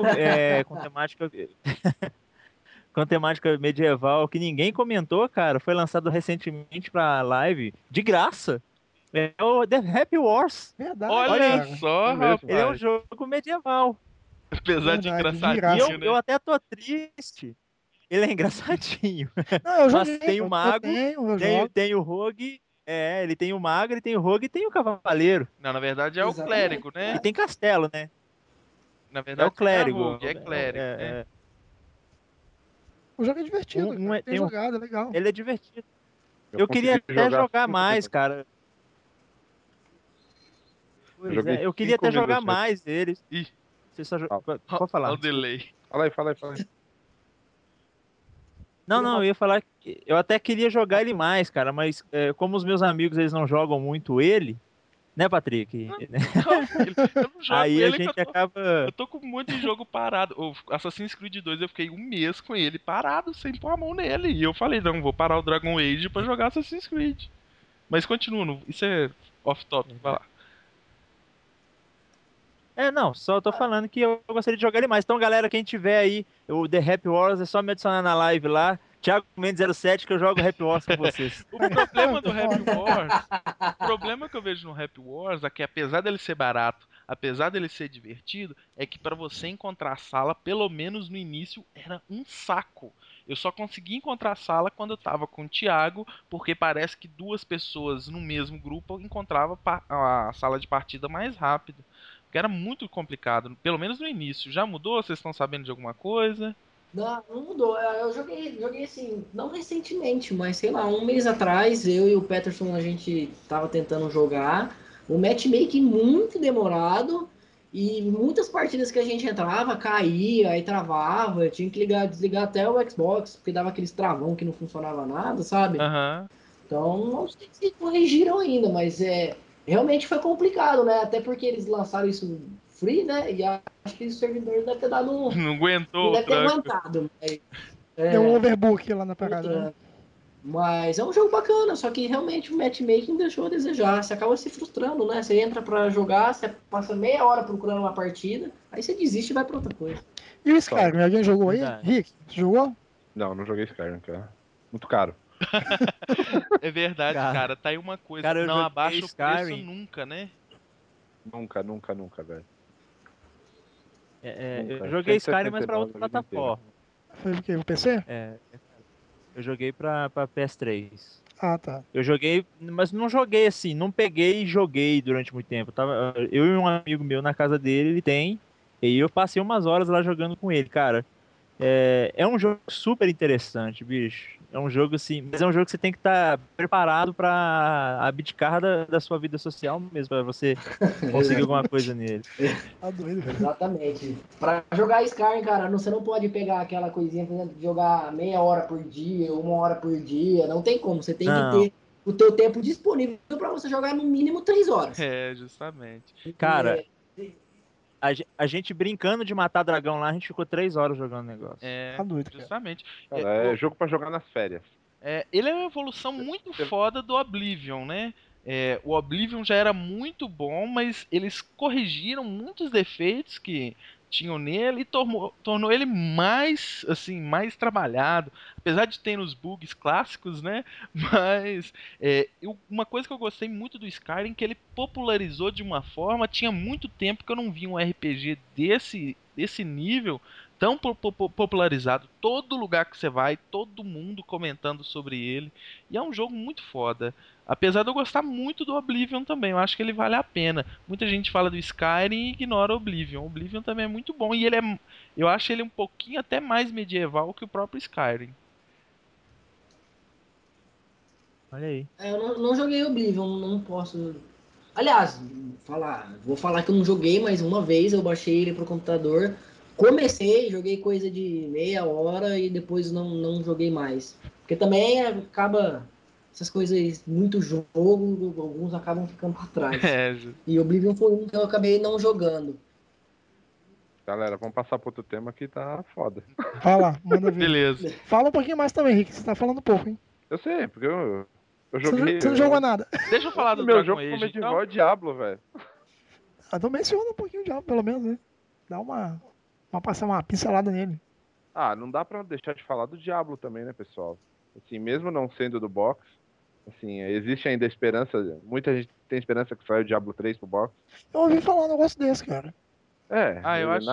com temática medieval que ninguém comentou, cara, foi lançado recentemente pra live, de graça. É o The Happy Wars. Verdade, Olha cara. só, É mesmo. Ele é um rapaz. jogo medieval. Apesar de Verdade, de E graça. engraçadinho, eu né? até tô triste. Ele é engraçadinho. Não, eu Mas joguei. tem o Eu mago, tenho, eu tem, jogo. tem o rogue, ele tem o mago, ele tem o rogue e tem o cavaleiro. Não, na verdade é o Exatamente. clérigo, E né? tem castelo, né? Na É o verdade não é clérigo. rogue, é clérigo, né? O jogo é divertido, cara. Tem Tem um, jogado, é legal. ele é divertido. Eu Eu queria consegui até jogar jogar 5 mais, minutos. cara. Eu Pois joguei é, eu queria 5 até jogar minutos. mais eles. Ih, Você só... Fala, Pode olha falar, o desculpa. delay. fala aí, fala aí, fala aí. Não, não, eu ia falar que eu até queria jogar ele mais, cara, mas como os meus amigos eles não jogam muito ele, né, Patrick? Não, filho, eu não jogo Aí a ele que gente eu acaba. tô com um monte de jogo parado. O Assassin's Creed 2 eu fiquei um mês com ele parado, sem pôr a mão nele. E eu falei, não, vou parar o Dragon Age pra jogar Assassin's Creed. Mas continua, isso é off-topic, vai lá. Não, só tô falando que eu gostaria de jogar ele mais. Então, galera, quem tiver aí o The Happy Wars, é só me adicionar na live lá. Thiago Mendes 07 que eu jogo Happy Wars com vocês. O problema do Tá Happy foda. Wars, o problema que eu vejo no Happy Wars é que apesar dele ser barato, apesar dele ser divertido, é que pra você encontrar a sala, pelo menos no início, era um saco. Eu só consegui encontrar a sala quando eu tava com o Thiago, porque parece que duas pessoas no mesmo grupo encontrava a sala de partida mais rápido. Porque era muito complicado, pelo menos no início. Já mudou? Vocês estão sabendo de alguma coisa? Não, não mudou. Eu joguei assim, não recentemente, mas sei lá, um mês atrás, eu e o Peterson a gente tava tentando jogar. O matchmaking muito demorado e muitas partidas que a gente entrava caía, aí travava, tinha que ligar, desligar até o Xbox, porque dava aqueles travão que não funcionava nada, sabe? Aham. Então, não sei se corrigiram ainda, mas realmente foi complicado, né? Até porque eles lançaram isso free, né? E acho que o servidor deve ter dado um. Não Não aguentou o deve ter tranco. aguentado. Tem um É, overbook lá na parada, né? mas é um jogo bacana, só que realmente o matchmaking deixou a desejar. Você acaba se frustrando, né? Você entra pra jogar, você passa meia hora procurando uma partida, aí você desiste e vai pra outra coisa. E o Skyrim, alguém jogou aí? Verdade. Rick, você jogou? Não, não joguei Skyrim, cara. Muito caro. É verdade, Cara, cara. Tá aí uma coisa. cara, eu Não joguei abaixa o preço Skyrim. nunca, né? Nunca, nunca, nunca, velho. Nunca. Eu joguei Skyrim, mas pra 169 outra a vida inteira. plataforma. Foi o quê? O PC? Eu joguei pra PS3. Ah, tá. Eu joguei, mas não joguei assim, não peguei e joguei durante muito tempo. Eu e um amigo meu na casa dele, ele tem, e eu passei umas horas lá jogando com ele, cara. É um jogo super interessante, bicho. É um jogo assim, mas é um jogo que você tem que estar preparado pra abdicar da sua vida social mesmo, pra você conseguir alguma coisa nele. Tá doido, velho. Exatamente. Pra jogar Skyrim, cara, você não pode pegar aquela coisinha, por exemplo, de jogar meia hora por dia, uma hora por dia. Não tem como. Você tem Não. que ter o teu tempo disponível pra você jogar no mínimo 3 horas. É, justamente. Cara, a gente brincando de matar dragão lá, a gente ficou 3 horas jogando o negócio. É, Tá doido, cara. justamente. Cara, É, é jogo pra jogar nas férias. ele é uma evolução muito foda do Oblivion, né? O Oblivion já era muito bom, mas eles corrigiram muitos defeitos que tinham nele e tornou ele mais, assim, mais trabalhado. Apesar de ter os bugs clássicos, né? Mas uma coisa que eu gostei muito do Skyrim é que ele popularizou de uma forma. Tinha muito tempo que eu não vi um RPG desse nível tão popularizado, todo lugar que você vai, todo mundo comentando sobre ele, e é um jogo muito foda. Apesar de eu gostar muito do Oblivion também, eu acho que ele vale a pena. Muita gente fala do Skyrim e ignora o Oblivion. O Oblivion também é muito bom e eu acho ele um pouquinho até mais medieval que o próprio Skyrim. Olha aí. Eu não joguei Oblivion, não posso. Aliás, vou falar que eu não joguei, mas uma vez eu baixei ele pro computador, comecei, joguei coisa de meia hora e depois não joguei mais. Porque também acaba essas coisas, muito jogo, alguns acabam ficando para trás. É, E Oblivion foi um que eu acabei não jogando. Galera, vamos passar pro outro tema que tá foda. Vai lá, manda ver. beleza. Fala um pouquinho mais também, Rick. Você tá falando pouco, hein? Eu sei, porque eu Você joguei. você não jogou nada. Deixa eu falar do O meu Dragon jogo Age, medieval então. é Diablo, velho. Então menciona um pouquinho de algo, pelo menos, né? Dá passar uma pincelada nele. Ah, não dá pra deixar de falar do Diablo também, né, pessoal? Assim, mesmo não sendo do box, assim, existe ainda esperança, muita gente tem esperança que saia o Diablo 3 pro box. Eu ouvi falar um negócio desse, cara. É, Eu acho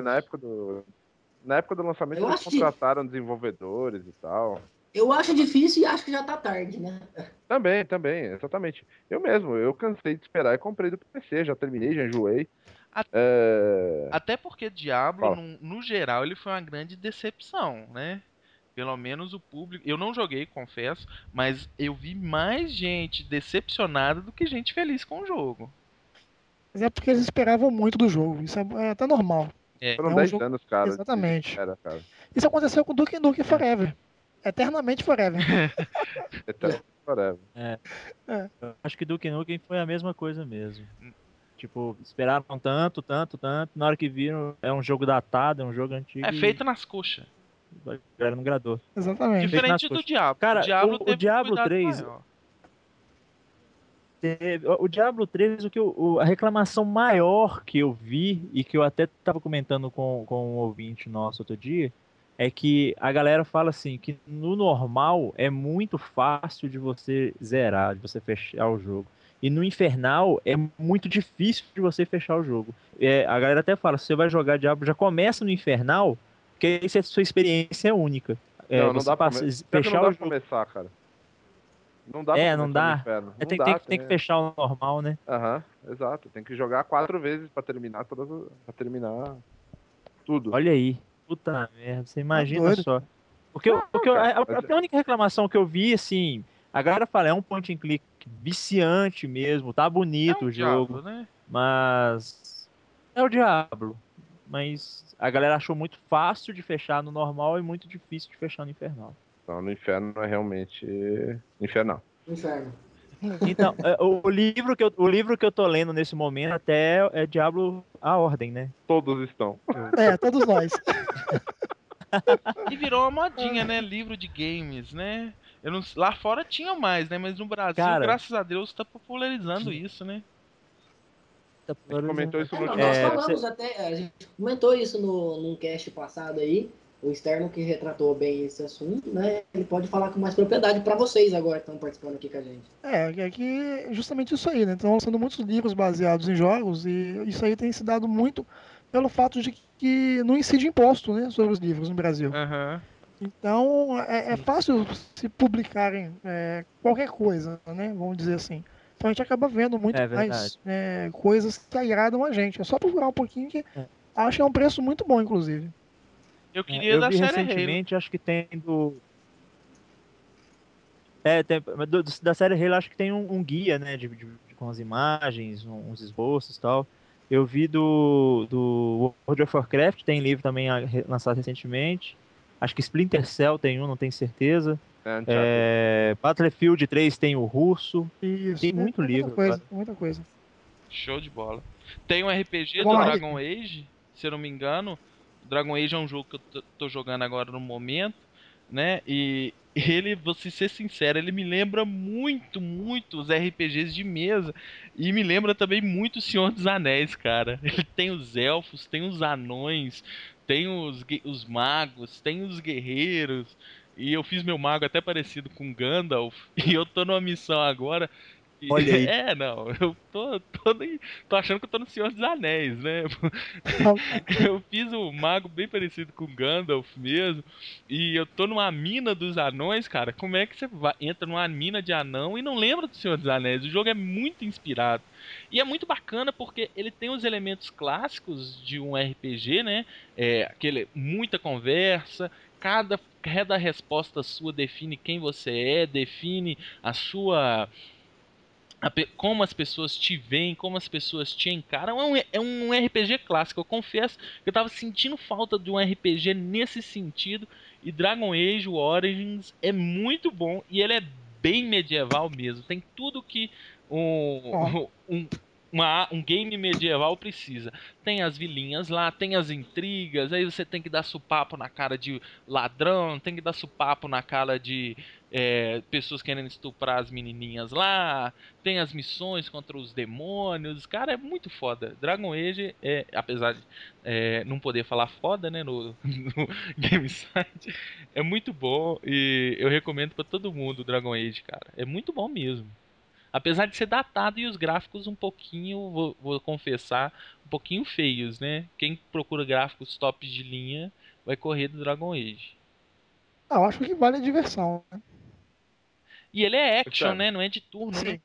na época do lançamento Eu eles acho, contrataram desenvolvedores e tal. eu acho difícil e acho que já tá tarde, né? Também, exatamente. Eu cansei de esperar e comprei do PC, já terminei, já enjoei. A- É... Até porque Diablo, Fala. no geral, ele foi uma grande decepção, né? Pelo menos o público. Eu não joguei, confesso, mas eu vi mais gente decepcionada do que gente feliz com o jogo. Mas é porque eles esperavam muito do jogo. Isso é até normal. É. Foram É um 10 jogo. anos, cara, de Exatamente. espera, cara. Isso aconteceu com Duke Nukem Forever. Eternamente Forever. Eternal Forever. É, É. eu acho que Duke Nukem foi a mesma coisa mesmo. Tipo, esperaram tanto. Na hora que viram, é um jogo datado, é um jogo antigo É feito nas coxas. e a galera não agradou. Exatamente. Feito nas Diferente do coxas. Diablo. O Cara, Diablo o teve um Diablo cuidado 3, maior. o Diablo 3, a reclamação maior que eu vi, e que eu até tava comentando com um ouvinte nosso outro dia, é que a galera fala assim, que no normal é muito fácil de você zerar, de você fechar o jogo. E no Infernal é muito difícil de você fechar o jogo. A galera até fala, se você vai jogar Diablo, já começa no Infernal, porque aí a sua experiência é única. Não, não Você dá pra Pior que não fechar dá o pra jogo. começar, cara. Não dá pra Não começar no dá. inferno. Não Tem, dá, tem que fechar o normal, né? Aham, exato. Tem que jogar 4 vezes pra terminar pra terminar tudo. Olha aí. Puta merda, você Tá imagina doido. só. Porque, Cara, a única reclamação que eu vi, assim, a galera fala, é um point and click viciante mesmo, tá É bonito um o jogo, Diablo, né? mas é o Diablo. Mas a galera achou muito fácil de fechar no normal e muito difícil de fechar no infernal. Então, no inferno é realmente infernal. Inferno. Então, o livro que eu tô lendo nesse momento até é Diablo A Ordem, né? Todos estão. Todos nós. E virou uma modinha, né? Livro de games, né? Eu não... Lá fora tinha mais, né? Mas no Brasil, Cara, graças a Deus, tá popularizando isso, né? tá A gente comentou isso no Não, último nós cast. falamos até, a gente comentou isso num cast passado aí, o externo que retratou bem esse assunto, né? Ele pode falar com mais propriedade para vocês agora que estão participando aqui com a gente. É que é justamente isso aí, né? Estão lançando muitos livros baseados em jogos e isso aí tem se dado muito pelo fato de que não incide imposto, né, sobre os livros no Brasil. Aham. Então é fácil se publicarem qualquer coisa, né? Vamos dizer assim. Então a gente acaba vendo muito É verdade. mais coisas que agradam a gente. É só procurar um pouquinho que É. acho que é um preço muito bom, inclusive. Eu queria Eu da vi série Halo. recentemente, acho que tem do. Da série Halo, acho que tem um guia, né? Com as imagens, uns esboços e tal. Eu vi do World of Warcraft, tem livro também lançado recentemente. Acho que Splinter Cell tem não tenho certeza. É, Uncharted. Battlefield 3 tem o russo. Isso. Tem muito Tem muita livro, coisa, cara. muita coisa. Show de bola. Tem um RPG Vamos do lá, Dragon Age, se eu não me engano. Dragon Age é um jogo que eu tô jogando agora no momento, né? E ele, vou ser sincero, ele me lembra muito os RPGs de mesa. E me lembra também muito o Senhor dos Anéis, cara. Ele tem os elfos, tem os anões, tem os magos, tem os guerreiros. E eu fiz meu mago até parecido com Gandalf. E eu tô numa missão agora Olha aí. Não, eu tô achando que eu tô no Senhor dos Anéis, né? Eu fiz um mago bem parecido com Gandalf mesmo, e eu tô numa mina dos anões, cara. Como é que você entra numa mina de anão e não lembra do Senhor dos Anéis? O jogo é muito inspirado. E é muito bacana porque ele tem os elementos clássicos de um RPG, né? Muita conversa, cada resposta sua define quem você é, define a sua como as pessoas te veem, como as pessoas te encaram. É um RPG clássico. Eu confesso que eu tava sentindo falta de um RPG nesse sentido. E Dragon Age Origins é muito bom. E ele é bem medieval mesmo. Tem tudo que Ó, um game medieval precisa. Tem as vilinhas lá, tem as intrigas. Aí você tem que dar supapo na cara de ladrão, tem que dar supapo na cara de pessoas querendo estuprar as menininhas lá, tem as missões contra os demônios. Cara, é muito foda. Dragon Age, apesar de não poder falar foda, né, no Game Site, é muito bom e eu recomendo pra todo mundo o Dragon Age, cara. É muito bom mesmo. Apesar de ser datado e os gráficos um pouquinho, vou confessar, um pouquinho feios, né? Quem procura gráficos tops de linha vai correr do Dragon Age. eu acho que vale a diversão, né? E ele é action, Cara, né? Não é de turno, né? Sim.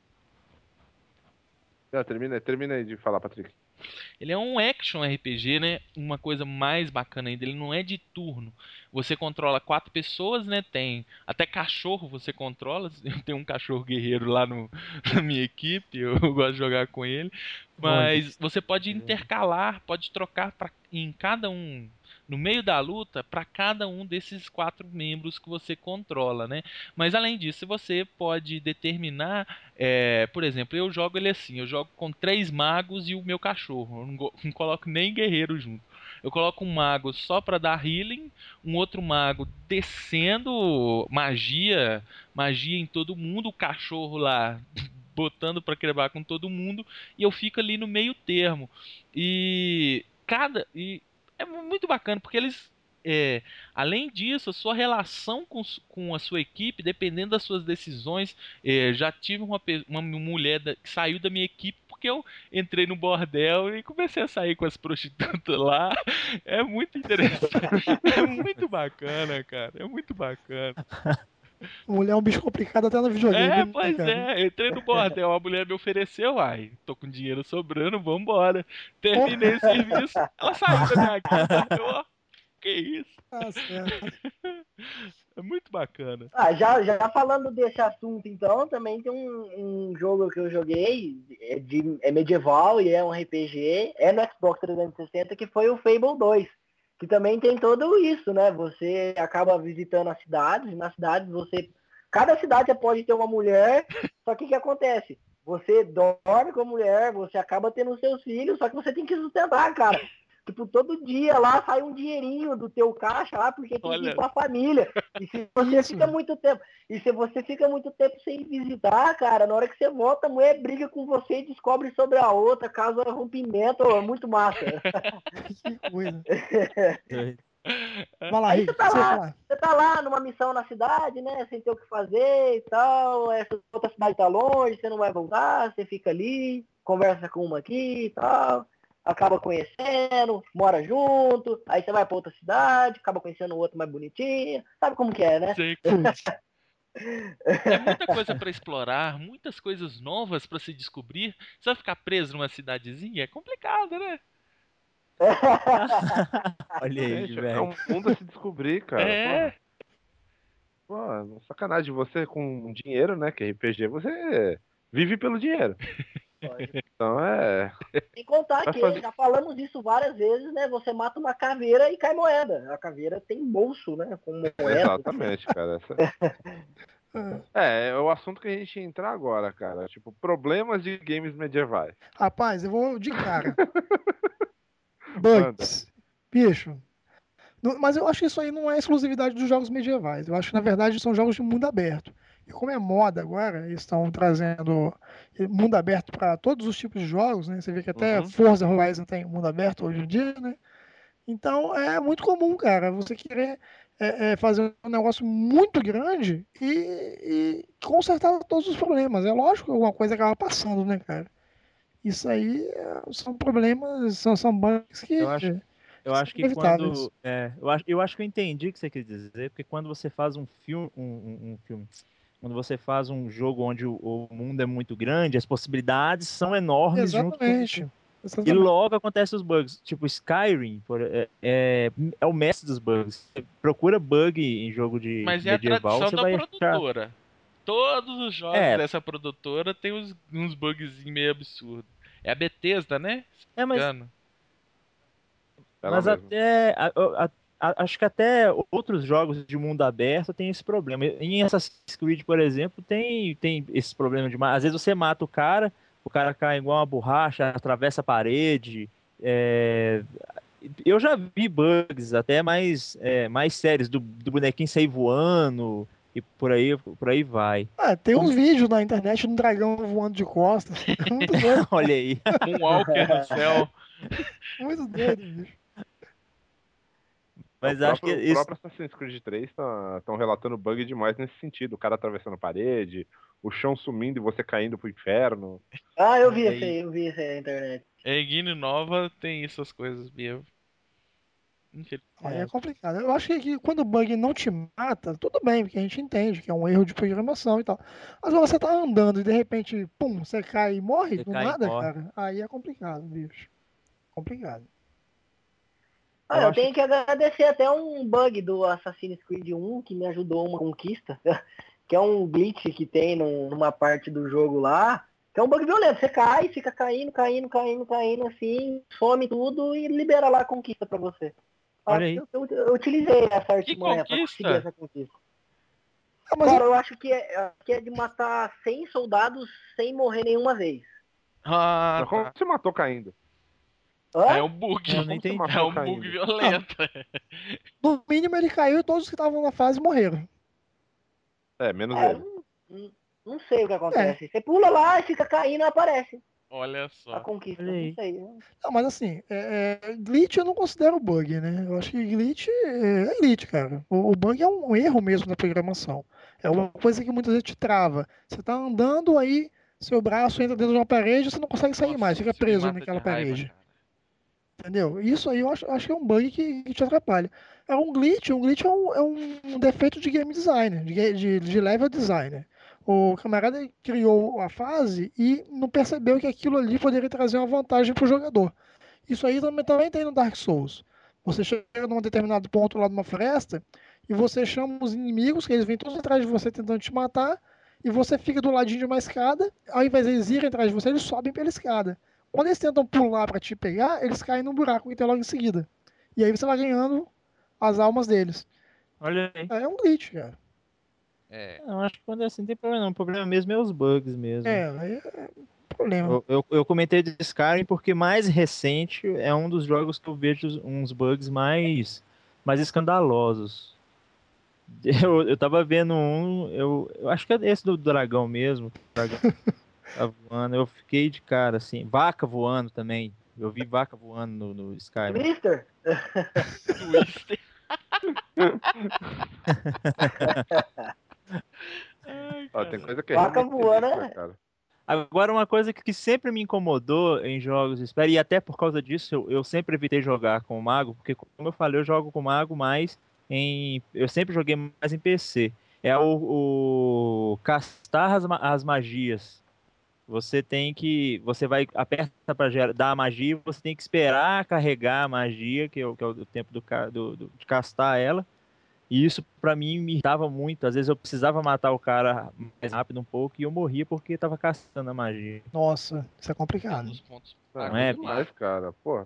termina aí de falar, Patrick. Ele é um action RPG, né? Uma coisa mais bacana ainda, ele não é de turno. Você controla 4 pessoas, né? Tem até cachorro você controla. Eu tenho um cachorro guerreiro lá na minha equipe, eu gosto de jogar com ele. Olha. Mas você pode intercalar, pode trocar em cada um. No meio da luta, para cada um desses 4 membros que você controla, né? Mas além disso, você pode determinar por exemplo, eu jogo ele assim, eu jogo com 3 magos e o meu cachorro. Eu não coloco nem guerreiro junto. Eu coloco um mago só pra dar healing, um outro mago descendo magia em todo mundo, o cachorro lá botando pra quebrar com todo mundo, e eu fico ali no meio termo. E é muito bacana porque eles além disso, a sua relação com a sua equipe, dependendo das suas decisões, já tive uma mulher que saiu da minha equipe porque eu entrei no bordel e comecei a sair com as prostitutas lá. É muito interessante. É muito bacana, cara. É muito bacana. Mulher é um bicho complicado até no videogame, né, Pois cara? é. Entrei no bordel, a mulher me ofereceu, ai, tô com dinheiro sobrando, vambora. Terminei o serviço, ela saiu da minha guilda. Ó, que isso. Tá certo. É muito bacana. Já falando desse assunto, então, também tem um jogo que eu joguei, é medieval e é um RPG, é no Xbox 360, que foi o Fable 2, que também tem tudo isso, né? Você acaba visitando as cidades, e nas cidades cada cidade pode ter uma mulher, só que o que acontece? Você dorme com a mulher, você acaba tendo seus filhos, só que você tem que sustentar, cara. Tipo, todo dia lá sai um dinheirinho do teu caixa lá, porque tem que ir com a família. E se você fica muito tempo, sem visitar, cara, na hora que você volta, a mulher briga com você e descobre sobre a outra, causa rompimento, é muito massa. Que coisa. Doido. Vai lá, Aí Rick, você fala. você tá lá numa missão na cidade, né? Sem ter o que fazer e tal. Essa outra cidade tá longe, você não vai voltar, você fica ali, conversa com uma aqui e tal. Acaba conhecendo, mora junto, aí você vai pra outra cidade, acaba conhecendo outro mais bonitinho. Sabe como que é, né? Sei. É muita coisa pra explorar, muitas coisas novas pra se descobrir. Você vai ficar preso numa cidadezinha? É complicado, né? Olha aí, Gente, é velho. um mundo a se descobrir, cara. É. Pô, sacanagem. Você com dinheiro, né? Que RPG, você vive pelo dinheiro. Então Sem contar Vai que, fazer- já falamos isso várias vezes, né? Você mata uma caveira e cai moeda. A caveira tem bolso, né? Com moeda. Exatamente, cara. É o assunto que a gente ia entrar agora, cara. Tipo, problemas de games medievais. Rapaz, eu vou de cara. Manda. Bugs. Bicho. Mas eu acho que isso aí não é exclusividade dos jogos medievais. Eu acho que, na verdade, são jogos de mundo aberto. E como é moda agora, eles estão trazendo mundo aberto para todos os tipos de jogos, né? Você vê que até Uhum. Forza Horizon tem mundo aberto hoje em dia, né? Então é muito comum, cara, você querer fazer um negócio muito grande e consertar todos os problemas. É lógico que alguma coisa acaba passando, né, cara? Isso aí são problemas, são bugs Eu que acho, eu são acho que inevitáveis. eu acho que eu entendi o que você quis dizer, porque quando você faz um filme, um filme, quando você faz um jogo onde o mundo é muito grande, as possibilidades são enormes junto com isso. Exatamente. E Exatamente. logo acontecem os bugs. Tipo, Skyrim é o mestre dos bugs. Você procura bug em jogo de Mas é a medieval, tradição você da vai achar. produtora. Todos os jogos É, dessa produtora tem uns bugzinhos meio absurdos. É a Bethesda, né? Se é, não me mas, engano. Ela mas mesma. até. Acho que até outros jogos de mundo aberto tem esse problema. Em Assassin's Creed, por exemplo, tem esse problema de. Às vezes você mata o cara cai igual uma borracha, atravessa a parede. é, Eu já vi bugs até mais sérios, do bonequinho sair voando e por aí vai. Tem uns O- vídeos na internet de um dragão voando de costas. É muito doido, Olha aí. Moonwalker no céu. muito doido, bicho. É, Mas acho que o isso. próprio Assassin's Creed 3 estão relatando bug demais nesse sentido. O cara atravessando parede, o chão sumindo e você caindo pro inferno. Ah, Olha aí. eu vi esse aí na internet. É, Guine Nova tem essas coisas mesmo. Aí é É, complicado. Eu acho que quando o bug não te mata, tudo bem, porque a gente entende que é um erro de programação e tal. Mas quando você tá andando e de repente, pum, você cai e morre você do cai e nada, morre. cara, aí é complicado, bicho. Complicado. Ah, Eu eu acho tenho que. que agradecer até um bug do Assassin's Creed 1 que me ajudou uma conquista, que é um glitch que tem numa parte do jogo lá, que é um bug violento. Você cai, fica caindo, caindo, caindo, caindo, assim, some tudo e libera lá a conquista pra você. Ah, Olha aí. eu utilizei essa Que artimanha pra conseguir conquista? essa conquista. Ah, mas Cara, eu acho que é de matar 100 soldados sem morrer nenhuma vez. Ah, Mas como tá. você matou caindo? É Hã? um bug. Eu Mas não como você É entendi. matou um bug caindo? ah, violento. no mínimo ele caiu e todos que estavam na fase morreram. É, menos É, ele. não sei o que É. acontece. Você pula lá e fica caindo e aparece Olha a só. Olha conquista. Não aí. sei. Não, mas assim, glitch eu não considero bug, né? Eu acho que glitch é glitch, cara. O bug é um erro mesmo da programação. É uma coisa que muitas vezes te trava. Você tá andando aí, seu braço entra dentro de uma parede e você não consegue sair Nossa, mais, fica isso me preso mata de naquela raiva, parede. cara. Entendeu? Isso aí eu acho que é um bug que te atrapalha. É um glitch é um defeito de game designer, de level designer. O camarada criou a fase e não percebeu que aquilo ali poderia trazer uma vantagem para o jogador. Isso aí também tem no Dark Souls. Você chega num determinado ponto lá numa floresta e você chama os inimigos, que eles vêm todos atrás de você tentando te matar, e você fica do ladinho de uma escada, ao invés de eles irem atrás de você, eles sobem pela escada. Quando eles tentam pular para te pegar, eles caem num buraco que tem logo em seguida. E aí você vai ganhando as almas deles. Olha aí. É um glitch, cara. É. Não, acho que quando é assim não tem problema não. O problema mesmo é os bugs mesmo. Aí é problema. Eu comentei de Skyrim porque mais recente é um dos jogos que eu vejo uns bugs mais escandalosos. Eu tava vendo eu acho que é esse do dragão mesmo. O dragão tá voando. Eu fiquei de cara assim. Vaca voando também. Eu vi vaca voando no Skyrim. Twister? Twister. Ai, Ó, tem cara. coisa que é Vaca realmente voando, sinistra, né? cara. Agora, uma coisa que sempre me incomodou em jogos de espera, e até por causa disso eu sempre evitei jogar com o Mago, porque, como eu falei, eu jogo com o Mago mais em. Eu sempre joguei mais em PC. É o castar as magias. Você tem que. Você vai, aperta para dar a magia, você tem que esperar carregar a magia, que é o tempo de castar ela. E isso pra mim me irritava muito. Às vezes eu precisava matar o cara mais rápido um pouco e eu morria porque tava caçando a magia. Nossa, isso é É um complicado. dos pontos É Não ruim é, fracos do bicho? demais, mago. cara. Pô,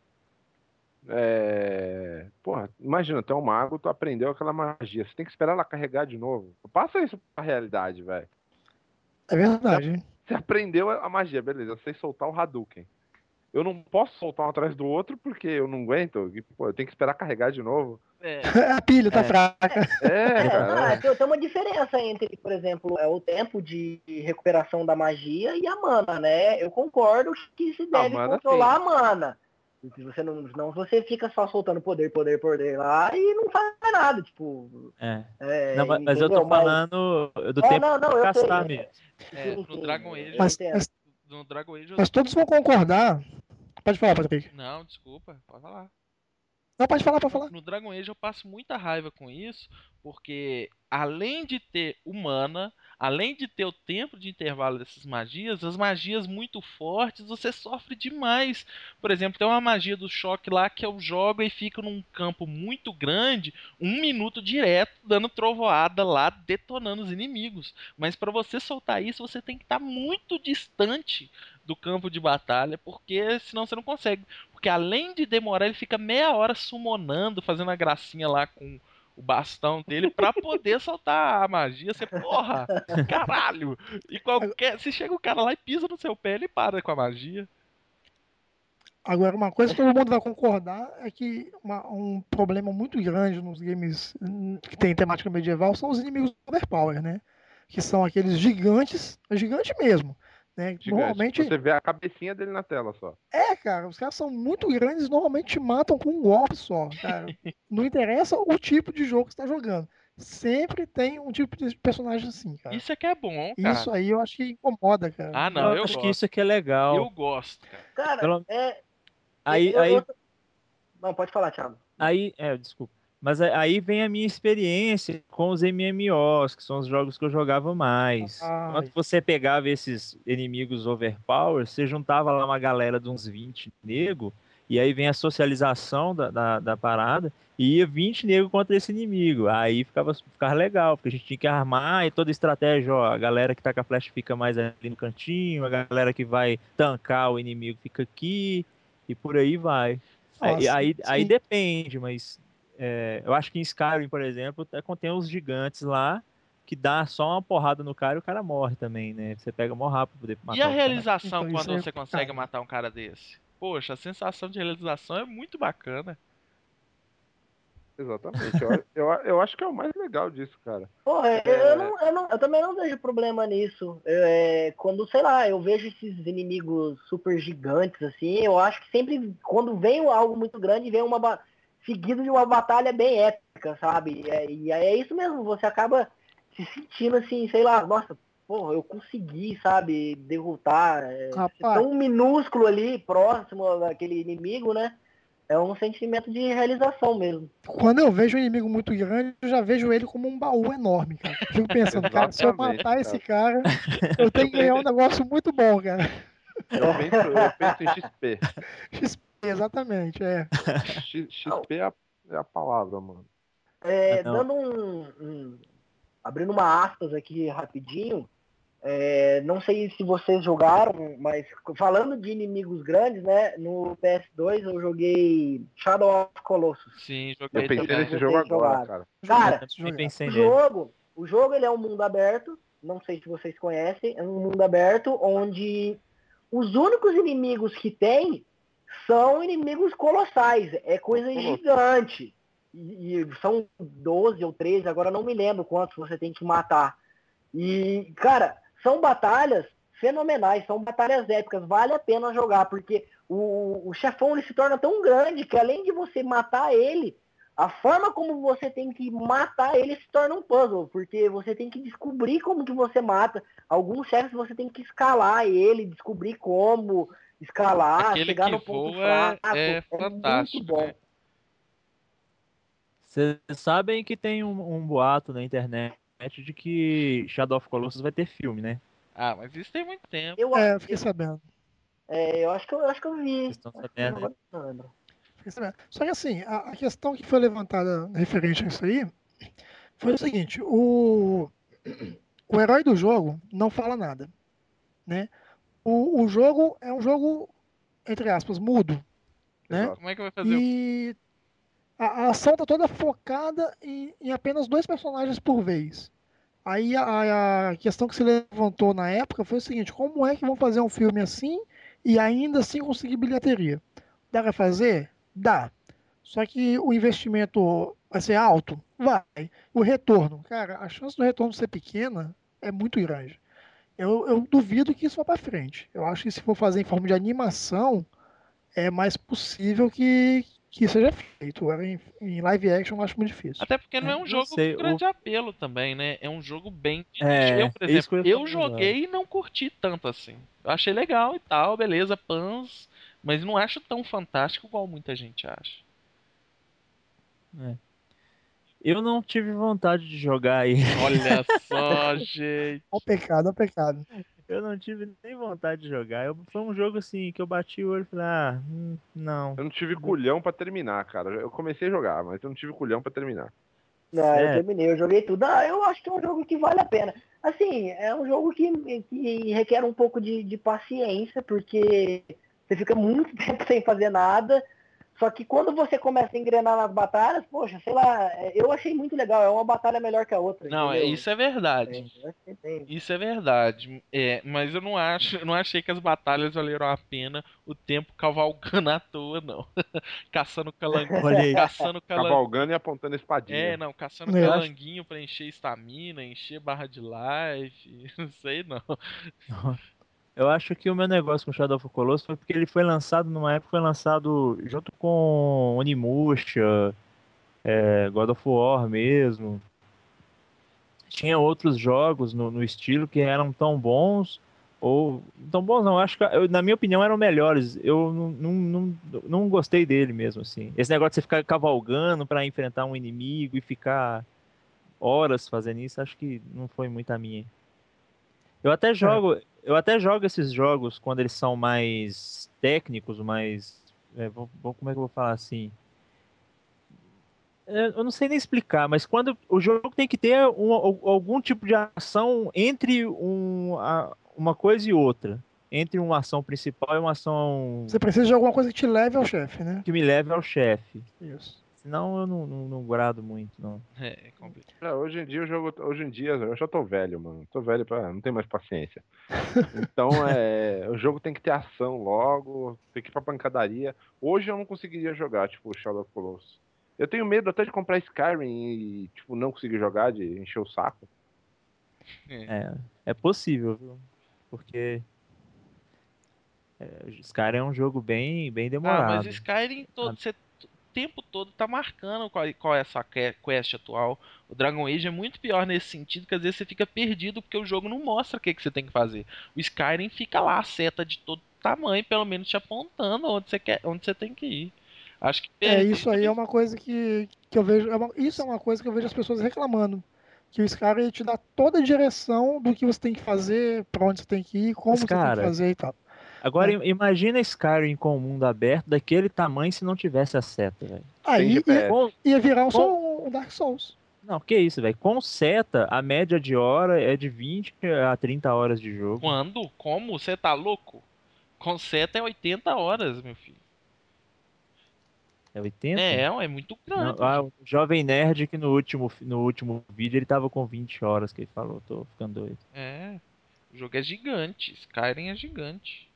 Porra, imagina, tu é um mago, tu aprendeu aquela magia. Você tem que esperar ela carregar de novo. Passa isso pra realidade, velho. É Você, verdade, hein? você aprendeu a magia, beleza. Eu sei soltar o Hadouken. Eu não posso soltar um atrás do outro porque eu não aguento. E, pô, eu tenho que esperar carregar de novo. É. A pilha tá É, fraca. É, cara. Tem uma diferença entre, por exemplo, o tempo de recuperação da magia e a mana, né? Eu concordo que se Ah, deve mano, controlar assim. a mana. Se você não você fica só soltando poder lá e não faz nada, tipo. Não, mas eu tô falando do tempo não, de eu caçar sei. mesmo. No Dragon Age. No Dragon Age. Mas todos vão concordar. Pode falar, Patrick. Não, desculpa, pode falar. Não, pode falar, pode falar. No Dragon Age eu passo muita raiva com isso, porque além de ter o mana, além de ter o tempo de intervalo dessas magias, as magias muito fortes, você sofre demais. Por exemplo, tem uma magia do choque lá que eu jogo e fico num campo muito grande, 1 minuto direto, dando trovoada lá, detonando os inimigos. Mas para você soltar isso, você tem que estar muito distante do campo de batalha, porque senão você não consegue. Porque além de demorar, ele fica meia hora summonando, fazendo a gracinha lá com o bastão dele pra poder soltar a magia. Você, porra, caralho! E se chega o cara lá e pisa no seu pé, ele para com a magia. Agora, uma coisa que todo mundo vai concordar é que um problema muito grande nos games que tem temática medieval são os inimigos overpower, né? Que são aqueles gigantes, gigante mesmo. Né? Gigante. Normalmente. Você vê a cabecinha dele na tela só. Cara, os caras são muito grandes e normalmente te matam com um golpe só, cara. Não interessa o tipo de jogo que você tá jogando. Sempre tem um tipo de personagem assim, cara. Isso é que é bom, cara. Isso aí eu acho que incomoda, cara. Ah, não, eu acho gosto. que isso aqui é legal. Eu gosto, cara. Cara, Aí... Não, pode falar, Thiago. Desculpa. Mas aí vem a minha experiência com os MMOs, que são os jogos que eu jogava mais. Quando você pegava esses inimigos overpower, você juntava lá uma galera de uns 20 nego, e aí vem a socialização da parada, e ia 20 nego contra esse inimigo. Aí ficava legal, porque a gente tinha que armar e toda estratégia, ó, a galera que tá com a flecha fica mais ali no cantinho, a galera que vai tancar o inimigo fica aqui, e por aí vai. Aí depende, mas eu acho que em Skyrim, por exemplo, contém os gigantes lá que dá só uma porrada no cara e o cara morre também, né? Você pega mó rápido pra poder matar E a o realização Então, quando isso você consegue matar um cara desse? Poxa, a sensação de realização é muito bacana. Exatamente. Eu acho que é o mais legal disso, cara. Porra, eu também não vejo problema nisso. Quando, sei lá, eu vejo esses inimigos super gigantes, assim, eu acho que sempre, quando vem algo muito grande, vem seguido de uma batalha bem épica, sabe? E é isso mesmo, você acaba se sentindo assim, sei lá, nossa, porra, eu consegui, sabe, derrotar. Tão minúsculo ali, próximo daquele inimigo, né? É um sentimento de realização mesmo. Quando eu vejo um inimigo muito grande, eu já vejo ele como um baú enorme, cara. Eu fico pensando, cara, se eu matar esse cara, eu tenho que ganhar um negócio muito bom, cara. Eu penso em XP. XP, exatamente, XP é a palavra, mano. Dando abrindo uma aspas aqui rapidinho, não sei se vocês jogaram, mas falando de inimigos grandes, né? No PS2 eu joguei Shadow of Colossus. Sim, joguei. Eu pensei nesse jogo agora, cara. Cara, pensei o jogo ele é um mundo aberto, não sei se vocês conhecem, é um mundo aberto onde os únicos inimigos que tem são inimigos colossais, é coisa gigante. E são 12 ou 13, agora não me lembro quantos você tem que matar. E, cara, são batalhas fenomenais, são batalhas épicas, vale a pena jogar, porque o chefão ele se torna tão grande que além de você matar ele, a forma como você tem que matar ele se torna um puzzle, porque você tem que descobrir como que você mata. Alguns chefes você tem que escalar ele, descobrir como escalar, chegar no ponto fraco. É fantástico, muito bom. né? Vocês sabem que tem um boato na internet de que Shadow of Colossus vai ter filme, né? Ah, mas isso tem muito tempo. Eu fiquei sabendo. Eu acho que eu vi. Vocês estão sabendo, né? Não lembro. Só que assim, a questão que foi levantada referente a isso aí foi o seguinte, o herói do jogo não fala nada, né? O jogo é um jogo, entre aspas, mudo, né? Como é que vai fazer? E a ação tá toda focada em apenas 2 personagens por vez. Aí a questão que se levantou na época foi o seguinte, como é que vão fazer um filme assim e ainda assim conseguir bilheteria? Dá pra fazer? Dá. Só que o investimento vai ser alto? Vai. O retorno, cara, a chance do retorno ser pequena é muito grande. Eu duvido que isso vá para frente. Eu acho que se for fazer em forma de animação, é mais possível que seja feito. Agora, em live action eu acho muito difícil. Até porque não é um Não jogo sei, com grande apelo também, né? É um jogo bem de nicho. Eu, por é isso exemplo, que eu ia eu falar agora. joguei e não curti tanto assim. Eu achei legal e tal, beleza, pans, mas não acho tão fantástico igual muita gente acha. É. Eu não tive vontade de jogar aí. Olha só, gente. É um pecado, é um pecado. Eu não tive nem vontade de jogar. Foi um jogo assim que eu bati o olho e falei, não. Eu não tive culhão pra terminar, cara. Eu comecei a jogar, mas eu não tive culhão pra terminar. Não, eu Sério. terminei, eu joguei tudo. Ah, eu acho que é um jogo que vale a pena. Assim, é um jogo que requer um pouco de paciência, porque você fica muito tempo sem fazer nada. Só que quando você começa a engrenar nas batalhas, poxa, sei lá, eu achei muito legal. É uma batalha melhor que a outra, Não, entendeu? isso é verdade. Eu acho que tem. Isso é verdade. É, mas eu não acho, eu não achei que as batalhas valeram a pena o tempo cavalgando à toa, não. Caçando calango, Olha aí. caçando calango. Cavalgando e apontando É, espadinha. não, caçando Eu acho- calanguinho pra encher estamina, encher barra de life, não sei não. Eu acho que o meu negócio com Shadow of the Colossus foi porque ele foi lançado numa época, foi lançado junto com Onimusha, God of War mesmo. Tinha outros jogos no estilo que eram tão bons, ou tão bons não, acho que na minha opinião eram melhores. Eu não gostei dele mesmo, assim. Esse negócio de você ficar cavalgando pra enfrentar um inimigo e ficar horas fazendo isso, acho que não foi muito a minha. É, Eu até jogo esses jogos quando eles são mais técnicos, mais. Como é que eu vou falar assim? Eu não sei nem explicar, mas quando o jogo tem que ter algum tipo de ação entre uma coisa e outra. Entre uma ação principal e uma ação você precisa de alguma coisa que te leve ao chefe, né? que me leve ao chefe. Isso. Senão eu não grado muito, não. É complicado. Hoje em dia o jogo. Hoje em dia eu já tô velho, mano. Tô velho pra. Não tenho mais paciência. Então o jogo tem que ter ação logo, tem que ir pra pancadaria. Hoje eu não conseguiria jogar, tipo, Shadow of the Colossus. Eu tenho medo até de comprar Skyrim e, tipo, não conseguir jogar, de encher o saco. É. É possível, viu? Porque Skyrim é um jogo bem Ah, mas demorado. Skyrim você o tempo todo tá marcando qual é essa quest atual. O Dragon Age é muito pior nesse sentido, que às vezes você fica perdido porque o jogo não mostra o que você tem que fazer. O Skyrim fica lá, a seta de todo tamanho, pelo menos te apontando onde você quer, onde você tem que ir. Acho que É, perder. isso aí é uma coisa que eu vejo. Isso é uma coisa que eu vejo as pessoas reclamando. Que o Skyrim te dá toda a direção do que você tem que fazer, pra onde você tem que ir, como Mas, você tem que cara, fazer e tal. agora Né? imagina Skyrim com o mundo aberto daquele tamanho se não tivesse a seta, velho. Sem Aí GPS. ia virar Com- um Dark Souls. Não, que isso, velho. Com seta, a média de hora é de 20 a 30 horas de jogo. Quando? Como? Você tá louco? Com seta é 80 horas, meu filho. É 80? É muito Não, grande. o Jovem Nerd que no último vídeo ele tava com 20 horas que ele falou. Tô ficando doido. É. O jogo é gigante. Skyrim é gigante.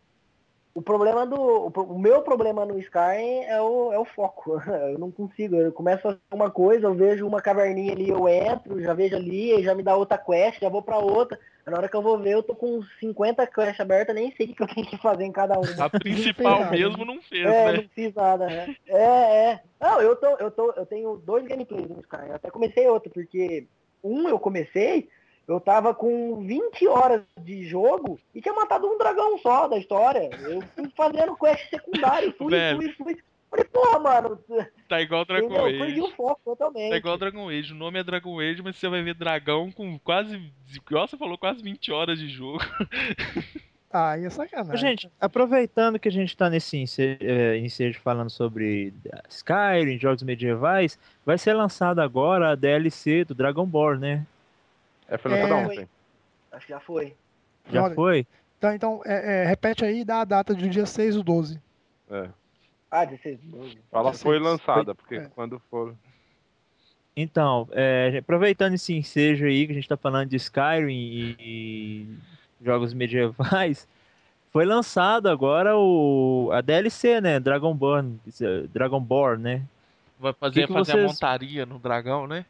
O meu problema no Skyrim é o foco. Eu não consigo. Eu começo a fazer uma coisa, eu vejo uma caverninha ali, eu entro, já vejo ali, aí já me dá outra quest, já vou pra outra. Na hora que eu vou ver, eu tô com 50 quests abertas, nem sei o que eu tenho que fazer em cada uma. A Não fez principal nada, mesmo né? não fez, né? Não fiz nada, né? Não, eu tenho dois gameplays no Skyrim. Eu até comecei outro, porque eu comecei, eu tava com 20 horas de jogo e tinha matado um dragão só da história. Eu fui fazendo quest secundário, fui. Velho, Falei, porra, mano, tá igual Dragon entendeu? Eu perdi o Age. foco Tá igual totalmente. Dragon Age. O nome é Dragon Age, mas você vai ver dragão com quase, igual você falou, quase 20 horas de jogo. Ah, aí é Ô, sacanagem. gente, aproveitando que a gente tá nesse ensejo falando sobre Skyrim, jogos medievais, vai ser lançada agora a DLC do Dragonborn, né? Foi lançado É, Foi. ontem. Acho que já foi. Já olha, foi? tá, então, repete aí e dá a data do dia 6 do 12. É. Ah, 16, 12. Fala Dia foi 6. lançada, porque É. quando for. Então, aproveitando esse ensejo aí que a gente tá falando de Skyrim e jogos medievais, foi lançado agora a DLC, né? Dragonborn, né? Vai O que que fazer a vocês, montaria no dragão, né?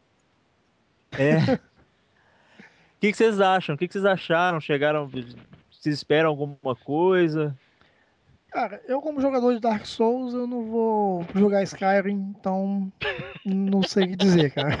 o que que vocês acham? O que que vocês acharam? Vocês esperam alguma coisa? Cara, eu como jogador de Dark Souls, eu não vou jogar Skyrim, então não sei o que dizer, cara.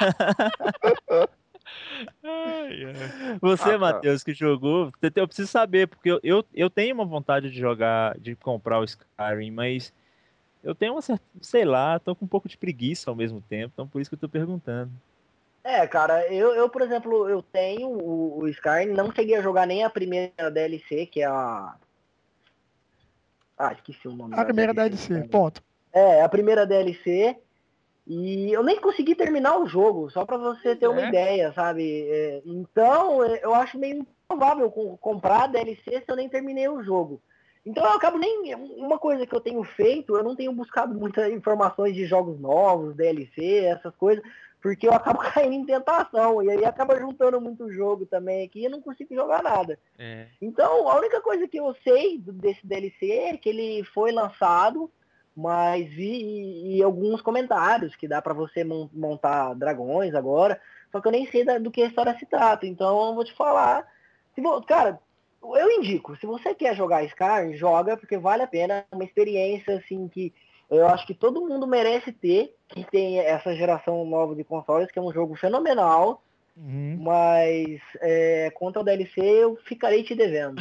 Ai, ai. Você, Cara, Matheus, que jogou, eu preciso saber, porque eu tenho uma vontade de jogar, de comprar o Skyrim, mas eu tenho uma certa, sei lá, tô com um pouco de preguiça ao mesmo tempo, então por isso que eu tô perguntando. Cara, por exemplo, eu tenho o Skyrim, não cheguei a jogar nem a primeira DLC, que é a. Ah, esqueci o nome A da primeira DLC. DLC, ponto. A primeira DLC. E eu nem consegui terminar o jogo, só pra você ter uma É. ideia, sabe? Então, eu acho meio improvável comprar a DLC se eu nem terminei o jogo. Então eu acabo nem. Uma coisa que eu tenho feito, eu não tenho buscado muitas informações de jogos novos, DLC, essas coisas, porque eu acabo caindo em tentação. E aí acaba juntando muito jogo também aqui e eu não consigo jogar nada. É. Então, a única coisa que eu sei desse DLC é que ele foi lançado, mas vi alguns comentários que dá pra você montar dragões agora, só que eu nem sei do que a história se trata. Então, eu vou te falar. Cara, eu indico, se você quer jogar Skyrim, joga, porque vale a pena. É uma experiência, assim, que eu acho que todo mundo merece ter, que tem essa geração nova de consoles, que é um jogo fenomenal. Uhum. Mas quanto ao DLC, eu ficarei te devendo.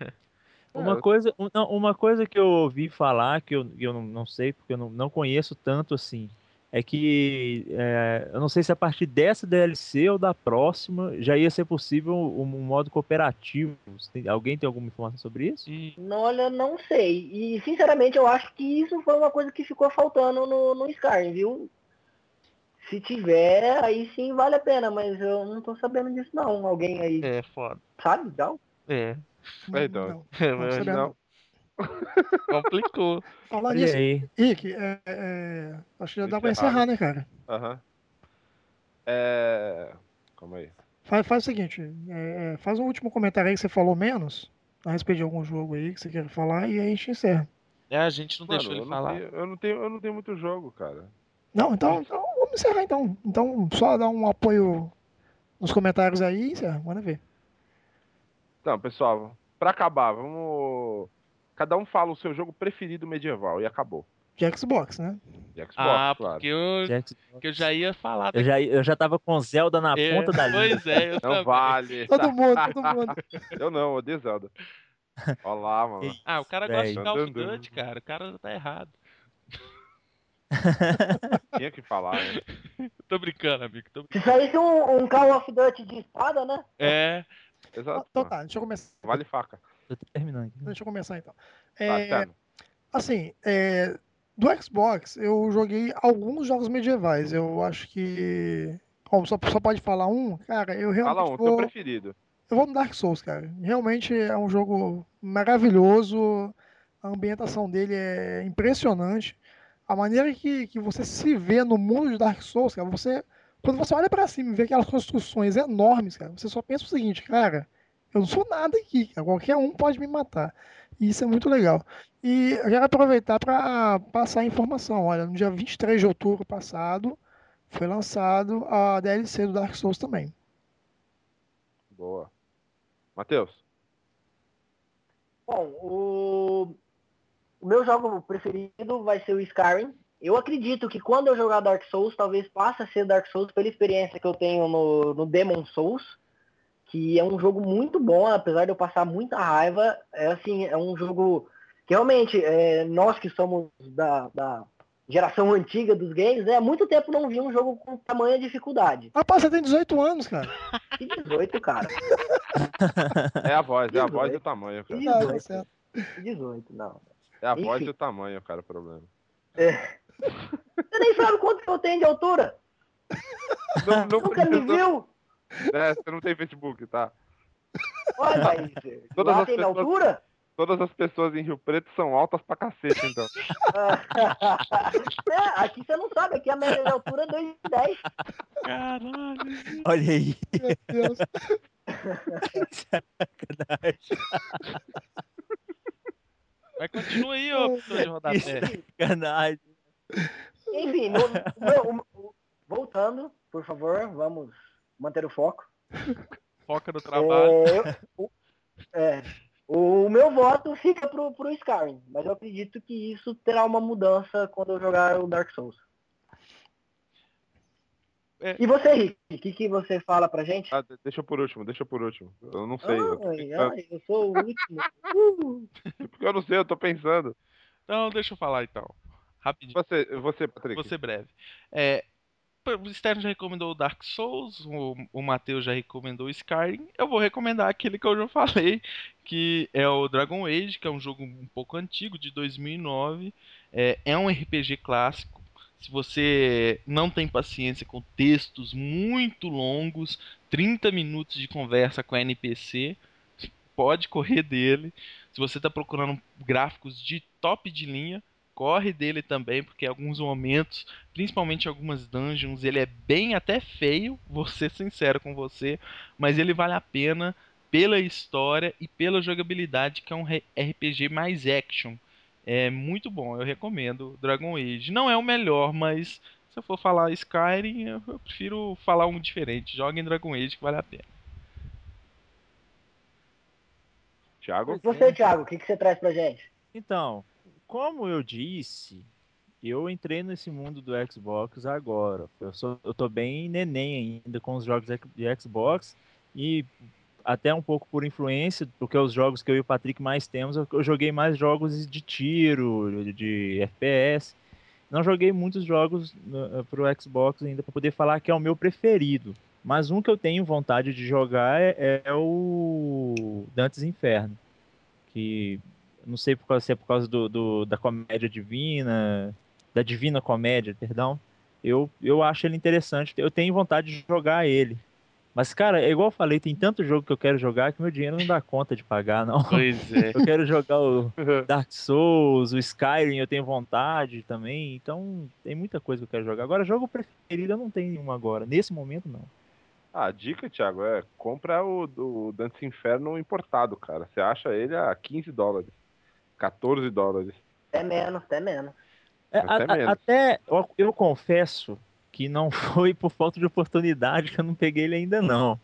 Uma coisa que eu ouvi falar, que eu não sei, porque eu não conheço tanto assim, é que eu não sei se a partir dessa DLC ou da próxima já ia ser possível um modo cooperativo. Alguém tem alguma informação sobre isso? E Não, olha, não sei. E, sinceramente, eu acho que isso foi uma coisa que ficou faltando no Skyrim, viu? Se tiver, aí sim vale a pena, mas eu não tô sabendo disso, não. Alguém aí é foda. sabe? Não? É. então, Não, não tô Mas sabendo. não. complicou. Falar Olha nisso, aí. Rick, acho que já Vou dá pra encerrar, encerrar, né? né, cara? Aham. Calma aí. Faz o seguinte, faz um último comentário aí que você falou menos, a respeito de algum jogo aí que você queira falar, e aí a gente encerra. A gente não deixou Mano, ele falar. eu não tenho muito jogo, cara. Não, então vamos encerrar então. Então, só dar um apoio nos comentários aí e encerra, manda ver. Então, pessoal, pra acabar, vamos. Cada um fala o seu jogo preferido medieval e acabou. De Xbox, né? De Xbox, Ah, claro. Jack, que eu já ia falar eu já tava com Zelda na ponta da língua. Pois é, eu Não também. vale. Todo mundo, todo mundo. Eu não, eu odeio Zelda. Olha lá, Que mano. Ah, o isso, cara gosta de velho. Call of Dun. Duty, cara. O cara tá errado. Tinha que falar, né? Tô brincando, amigo. Tô Se brincando. saísse um Call of Duty de espada, né? É. Exato, Então pô. tá, deixa eu começar. Vale faca. Tô terminando aqui. Deixa eu começar então. Tá, É, externo. assim, do Xbox eu joguei alguns jogos medievais. Eu acho que. Como só pode falar um, cara, eu Fala realmente um, teu vou. preferido. Eu vou no Dark Souls, cara. Realmente é um jogo maravilhoso. A ambientação dele é impressionante. A maneira que você se vê no mundo de Dark Souls, cara, quando você olha pra cima e vê aquelas construções enormes, cara, você só pensa o seguinte, cara, eu não sou nada aqui, cara, qualquer um pode me matar. E isso é muito legal. E eu quero aproveitar para passar a informação. Olha, no dia 23 de outubro passado, foi lançado a DLC do Dark Souls também. Boa. Matheus. Bom, o meu jogo preferido vai ser o Skyrim. Eu acredito que quando eu jogar Dark Souls, talvez passe a ser Dark Souls pela experiência que eu tenho no Demon Souls, que é um jogo muito bom, apesar de eu passar muita raiva. É um jogo que realmente, nós que somos da geração antiga dos games, há muito tempo não vi um jogo com tamanha dificuldade. Rapaz, você tem 18 anos, cara. Que 18, cara. É a voz e o 18. tamanho, Que cara. Ah, tá 18. certo. Que 18, não. É a voz e Enfim. o tamanho, cara, o problema. Você nem sabe quanto que eu tenho de altura. Não Nunca me precisa. viu. Você não tem Facebook, tá? Olha, mas Todas lá as tem minha pessoas, altura? todas as pessoas em Rio Preto são altas pra cacete, então. Aqui você não sabe, aqui a média de altura é 2,10. Caralho. Olha aí. Meu Deus. Sacanagem. Mas continua aí, ô professor de Que rodapé. sacanagem. Enfim, voltando, por favor, vamos manter o foco. Foca no trabalho. É, O meu voto fica pro Skyrim, mas eu acredito que isso terá uma mudança quando eu jogar o Dark Souls. E você, Rick, o que você fala pra gente? Deixa por último. Eu não sei, eu tô pensando. Eu sou o último. Porque eu não sei, eu tô pensando. Então, deixa eu falar então. Rapidinho, Você, Patrick. vou ser breve. O Stern já recomendou o Dark Souls, o Matheus já recomendou o Skyrim. Eu vou recomendar aquele que eu já falei, que é o Dragon Age, que é um jogo um pouco antigo, de 2009. É um RPG clássico. Se você não tem paciência com textos muito longos, 30 minutos de conversa com a NPC, pode correr dele. Se você está procurando gráficos de top de linha, corre dele também, porque em alguns momentos, principalmente algumas dungeons, ele é bem até feio, vou ser sincero com você, mas ele vale a pena pela história e pela jogabilidade, que é um RPG mais action. É muito bom, eu recomendo Dragon Age. Não é o melhor, mas se eu for falar Skyrim, eu prefiro falar um diferente. Joga em Dragon Age que vale a pena. Thiago? E você, Thiago, o que você traz pra gente? Então, como eu disse, eu entrei nesse mundo do Xbox agora. Eu tô bem neném ainda com os jogos de Xbox e até um pouco por influência, porque os jogos que eu e o Patrick mais temos, eu joguei mais jogos de tiro, de FPS. Não joguei muitos jogos pro Xbox ainda para poder falar que é o meu preferido. Mas um que eu tenho vontade de jogar é o Dantes Inferno, que não sei se é por causa da comédia divina, da Divina Comédia, perdão. Eu acho ele interessante, eu tenho vontade de jogar ele. Mas, cara, é igual eu falei, tem tanto jogo que eu quero jogar que meu dinheiro não dá conta de pagar, não. Pois é. Eu quero jogar o Dark Souls, o Skyrim, eu tenho vontade também. Então, tem muita coisa que eu quero jogar. Agora, jogo preferido eu não tenho nenhum agora. Nesse momento, não. A dica, Thiago, compra o Dantes Inferno importado, cara. Você acha ele a $15, $14. Até menos, até menos. Até menos. Até eu confesso que não foi por falta de oportunidade que eu não peguei ele ainda, não.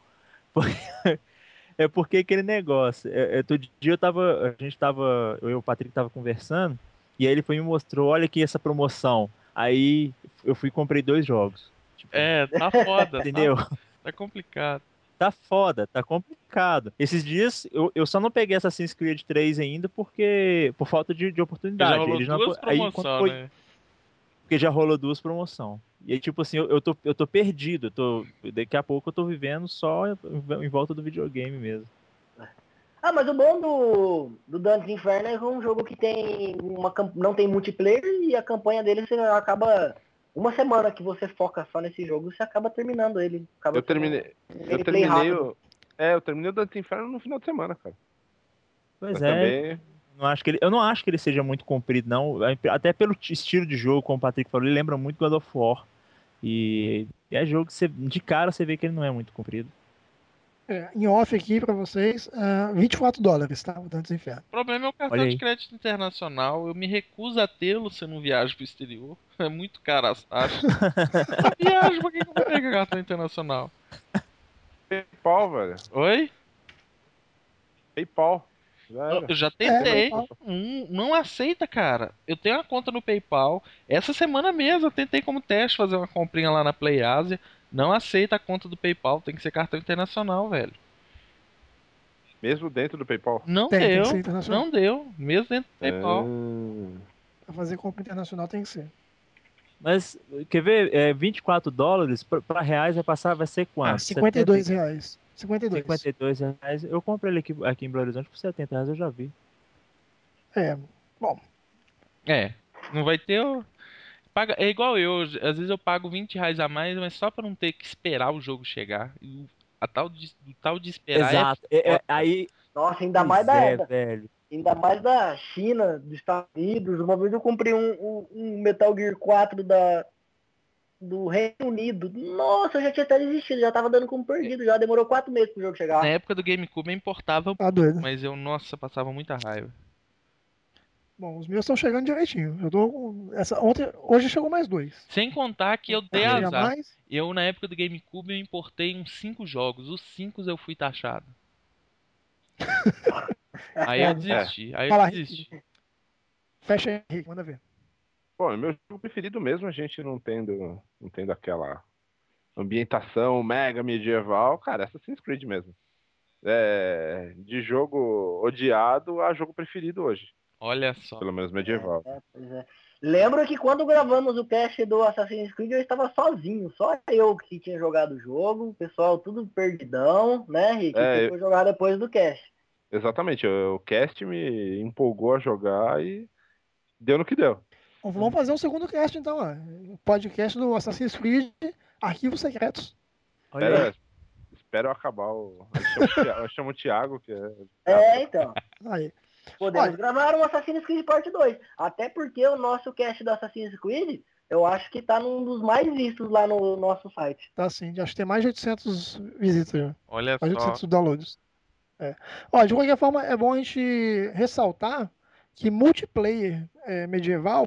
É porque aquele negócio. Todo dia eu e o Patrick tava conversando, e aí ele foi e me mostrou, olha aqui essa promoção. Aí eu fui e comprei 2 jogos. Tipo, Tá foda, entendeu? Tá complicado. Tá foda, tá complicado. Esses dias eu só não peguei Assassin's Creed 3 ainda por falta de Já oportunidade. rolou Eles não, duas aí quando promoções, foi, né? porque já rolou 2 promoção. E aí, tipo assim, eu tô perdido. Daqui a pouco eu tô vivendo só em volta do videogame mesmo. Mas o bom do Dantes Inferno é que é um jogo que não tem multiplayer e a campanha dele você acaba. Uma semana que você foca só nesse jogo, você acaba terminando ele. Acaba Eu terminei rápido. eu terminei o Dantes Inferno no final de semana, cara. Pois Mas é, também. eu não acho que ele seja muito comprido, não. Até pelo estilo de jogo, como o Patrick falou, ele lembra muito God of War. E é jogo que de cara você vê que ele não é muito comprido. Em off aqui pra vocês, $24, tá? O Dantes Inferno. O problema é o cartão Olha de aí. crédito internacional. Eu me recuso a tê-lo se eu não viajo pro exterior. É muito caro as taxas. Eu viajo, por que eu vou pegar cartão internacional? PayPal, velho. Oi? PayPal. Já era. Eu já tentei. PayPal. Não aceita, cara. Eu tenho uma conta no PayPal. Essa semana mesmo eu tentei como teste fazer uma comprinha lá na PlayAsia. Não aceita a conta do PayPal. Tem que ser cartão internacional, velho. Mesmo dentro do PayPal. Não Tem que deu. ser internacional. Não deu. Mesmo dentro do PayPal. Pra fazer compra internacional tem que ser. Mas, quer ver? $24 para reais vai ser quanto? R$52. 52. R$52. Eu comprei ele aqui em Belo Horizonte por R$70, eu já vi. Bom, Não vai ter. É igual eu. Às vezes eu pago R$ 20 a mais, mas só pra não ter que esperar o jogo chegar. E o tal de esperar Exato. foda. Aí, Nossa, ainda pois mais velho. ainda mais da China, dos Estados Unidos. Uma vez eu comprei um Metal Gear 4 do Reino Unido. Nossa, eu já tinha até desistido, já tava dando como perdido, já demorou 4 meses pro jogo chegar. Na época do GameCube eu importava, tá doido. mas nossa, passava muita raiva. Bom, os meus estão chegando direitinho. Hoje chegou mais 2. Sem contar que eu dei Chega azar. mais. Eu, na época do GameCube, eu importei uns 5 jogos. Os 5 eu fui taxado. Aí eu É. desisti. Aí Vai lá, eu desisti. Fecha aí, Henrique, manda ver. Pô, é meu jogo preferido mesmo, a gente não tendo aquela ambientação mega medieval, cara, Assassin's Creed mesmo. De jogo odiado a jogo preferido hoje. Olha só. Pelo menos medieval. Pois é. Lembro que quando gravamos o cast do Assassin's Creed eu estava sozinho, só eu que tinha jogado o jogo, o pessoal tudo perdidão, né, Rick? Você foi jogar depois do cast. Exatamente, o cast me empolgou a jogar e deu no que deu. Então, vamos fazer um segundo cast, então. Ó. O podcast do Assassin's Creed, Arquivos Secretos. Olha aí. Espero acabar o. Eu chamo o Thiago, que Então. Aí. Podemos Olha. gravar um Assassin's Creed Parte 2. Até porque o nosso cast do Assassin's Creed, eu acho que tá num dos mais vistos lá no nosso site. Tá sim, acho que tem mais de 800 visitas já. Olha Mais de só. 800 downloads. Ó, de qualquer forma, é bom a gente ressaltar que multiplayer medieval,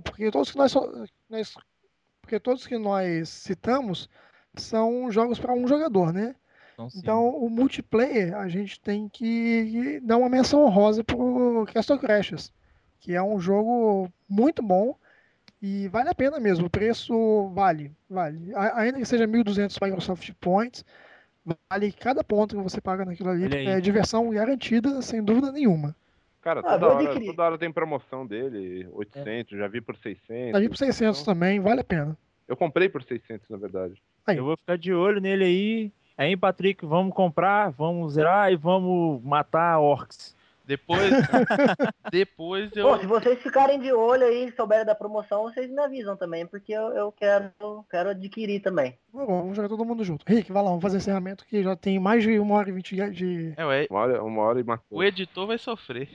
porque todos que nós citamos são jogos para um jogador, né? Então, o multiplayer, a gente tem que dar uma menção honrosa pro Castle Crashers, que é um jogo muito bom e vale a pena mesmo. O preço vale. Ainda que seja 1.200 Microsoft Points, vale cada ponto que você paga naquilo ali. Olha aí. É diversão garantida, sem dúvida nenhuma. Cara, toda hora tem promoção dele, 800, já vi por 600. Já vi por 600 também, vale a pena. Eu comprei por 600, na verdade. Aí. Eu vou ficar de olho nele aí. Aí, Patrick, vamos comprar, vamos zerar e vamos matar orcs. Depois eu... Bom, se vocês ficarem de olho aí, souberem da promoção, vocês me avisam também, porque eu quero adquirir também. Vamos jogar todo mundo junto. Rick, vai lá, vamos fazer encerramento que já tem mais de 1h20 de... Uma hora e matou. O editor vai sofrer.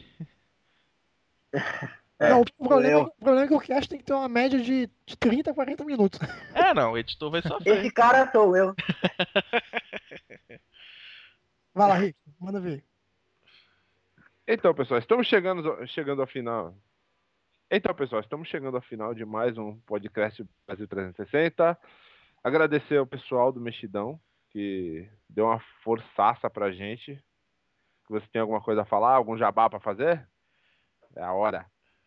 Não, o problema é que o cast tem que ter uma média de 30 a 40 minutos. Não, o editor vai sofrer. Esse cara sou eu. Vai lá, Rick, manda ver. Então, pessoal, estamos chegando ao final. Então, pessoal, estamos chegando ao final de mais um podcast Brasil 360. Agradecer ao pessoal do Mexidão, que deu uma forçaça pra gente. Que você tem alguma coisa a falar, algum jabá pra fazer? É a hora.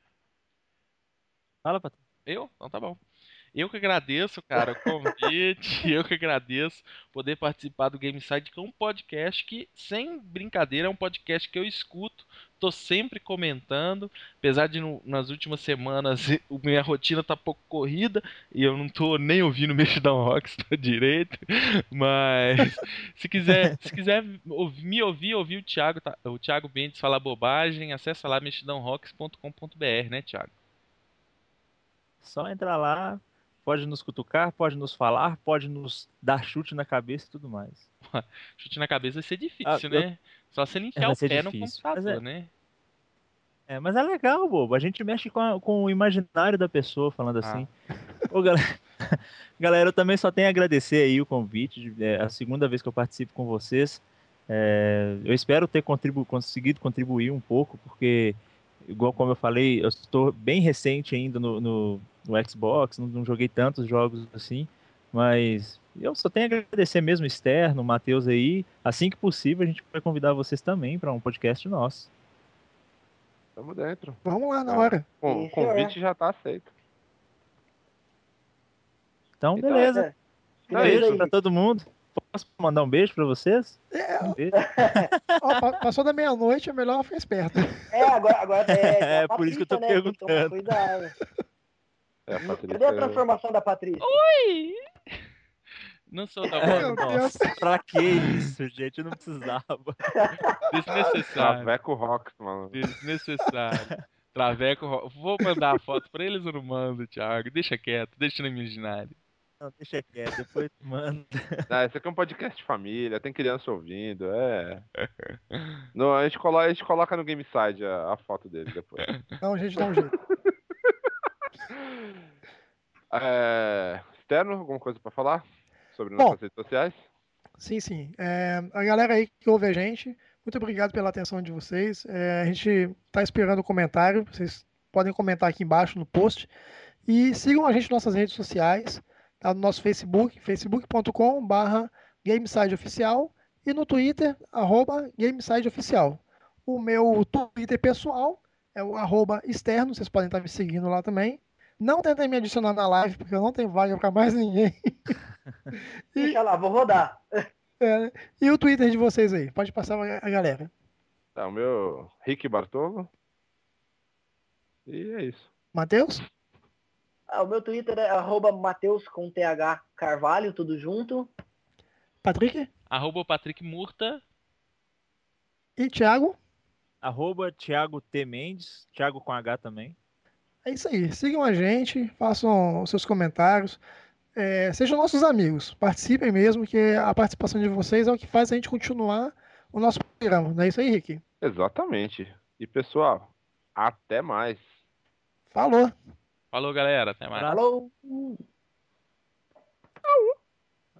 Fala, Patrick. Eu? Então tá bom. Eu que agradeço, cara, o convite. Eu que agradeço poder participar do GameSide, que é um podcast que, sem brincadeira, é um podcast que eu escuto. Tô sempre comentando. Apesar de nas últimas semanas minha rotina tá pouco corrida e eu não tô nem ouvindo o Mexidão Rocks direito. Mas se quiser me ouvir o Thiago Mendes falar bobagem, acessa lá mexidãorocks.com.br, né, Thiago? Só entrar lá, pode nos cutucar, pode nos falar, pode nos dar chute na cabeça e tudo mais. Chute na cabeça vai ser difícil, né? Só se ele enfiar o pé no computador, né? Mas é legal, bobo. A gente mexe com o imaginário da pessoa falando assim. Ô, galera, eu também só tenho a agradecer aí o convite. É a segunda vez que eu participo com vocês. Eu espero ter conseguido contribuir um pouco, porque, igual como eu falei, eu estou bem recente ainda no Xbox, não joguei tantos jogos assim, mas eu só tenho a agradecer mesmo, Esther, no Matheus aí. Assim que possível, a gente vai convidar vocês também para um podcast nosso. Tamo dentro. Vamos lá, na hora. O convite já tá aceito. Então, beleza. Então, beijo pra todo mundo. Posso mandar um beijo pra vocês? Um beijo. Passou da meia-noite, é melhor ficar esperto. Agora por isso que eu tô perguntando. Cuidado. Patrícia... Cadê a transformação da Patrícia? Oi! Não sou da Nossa, pra que isso, gente? Eu não precisava. Desnecessário. Traveco Rocks, mano. Desnecessário. Traveco Rocks. Vou mandar a foto pra eles ou não mando, Thiago? Deixa quieto, deixa no imaginário. Não, deixa quieto, depois manda. Esse aqui é um podcast de família, tem criança ouvindo, Não, a gente coloca no GameSide a foto dele depois. Então a gente dá um jeito. Externo, alguma coisa pra falar? Sobre nossas redes sociais? Sim. A galera aí que ouve a gente, muito obrigado pela atenção de vocês. A gente tá esperando o comentário, vocês podem comentar aqui embaixo no post. E sigam a gente nas nossas redes sociais, tá? No nosso Facebook, facebook.com/GamesideOficial e no Twitter, @GamesideOficial. O meu Twitter pessoal é o @externo, vocês podem estar me seguindo lá também. Não tentem me adicionar na live, porque eu não tenho vaga para mais ninguém. Deixa lá, vou rodar. É, e o Twitter de vocês aí? Pode passar a galera. Tá, o meu Rick Bartolo. E é isso. Matheus? O meu Twitter é @Mateus com TH Carvalho, tudo junto. Patrick? @Patrick Murta. E Thiago? Thiago T. Mendes, Thiago com H também. É isso aí. Sigam a gente, façam os seus comentários. Sejam nossos amigos. Participem mesmo, que a participação de vocês é o que faz a gente continuar o nosso programa. Não é isso aí, Rick? Exatamente. E pessoal, até mais. Falou! Falou, galera. Até mais. Falou!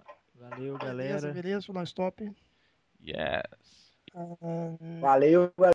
Valeu, Beleza, galera. beleza, foi nós top. Yes. Ah, Valeu,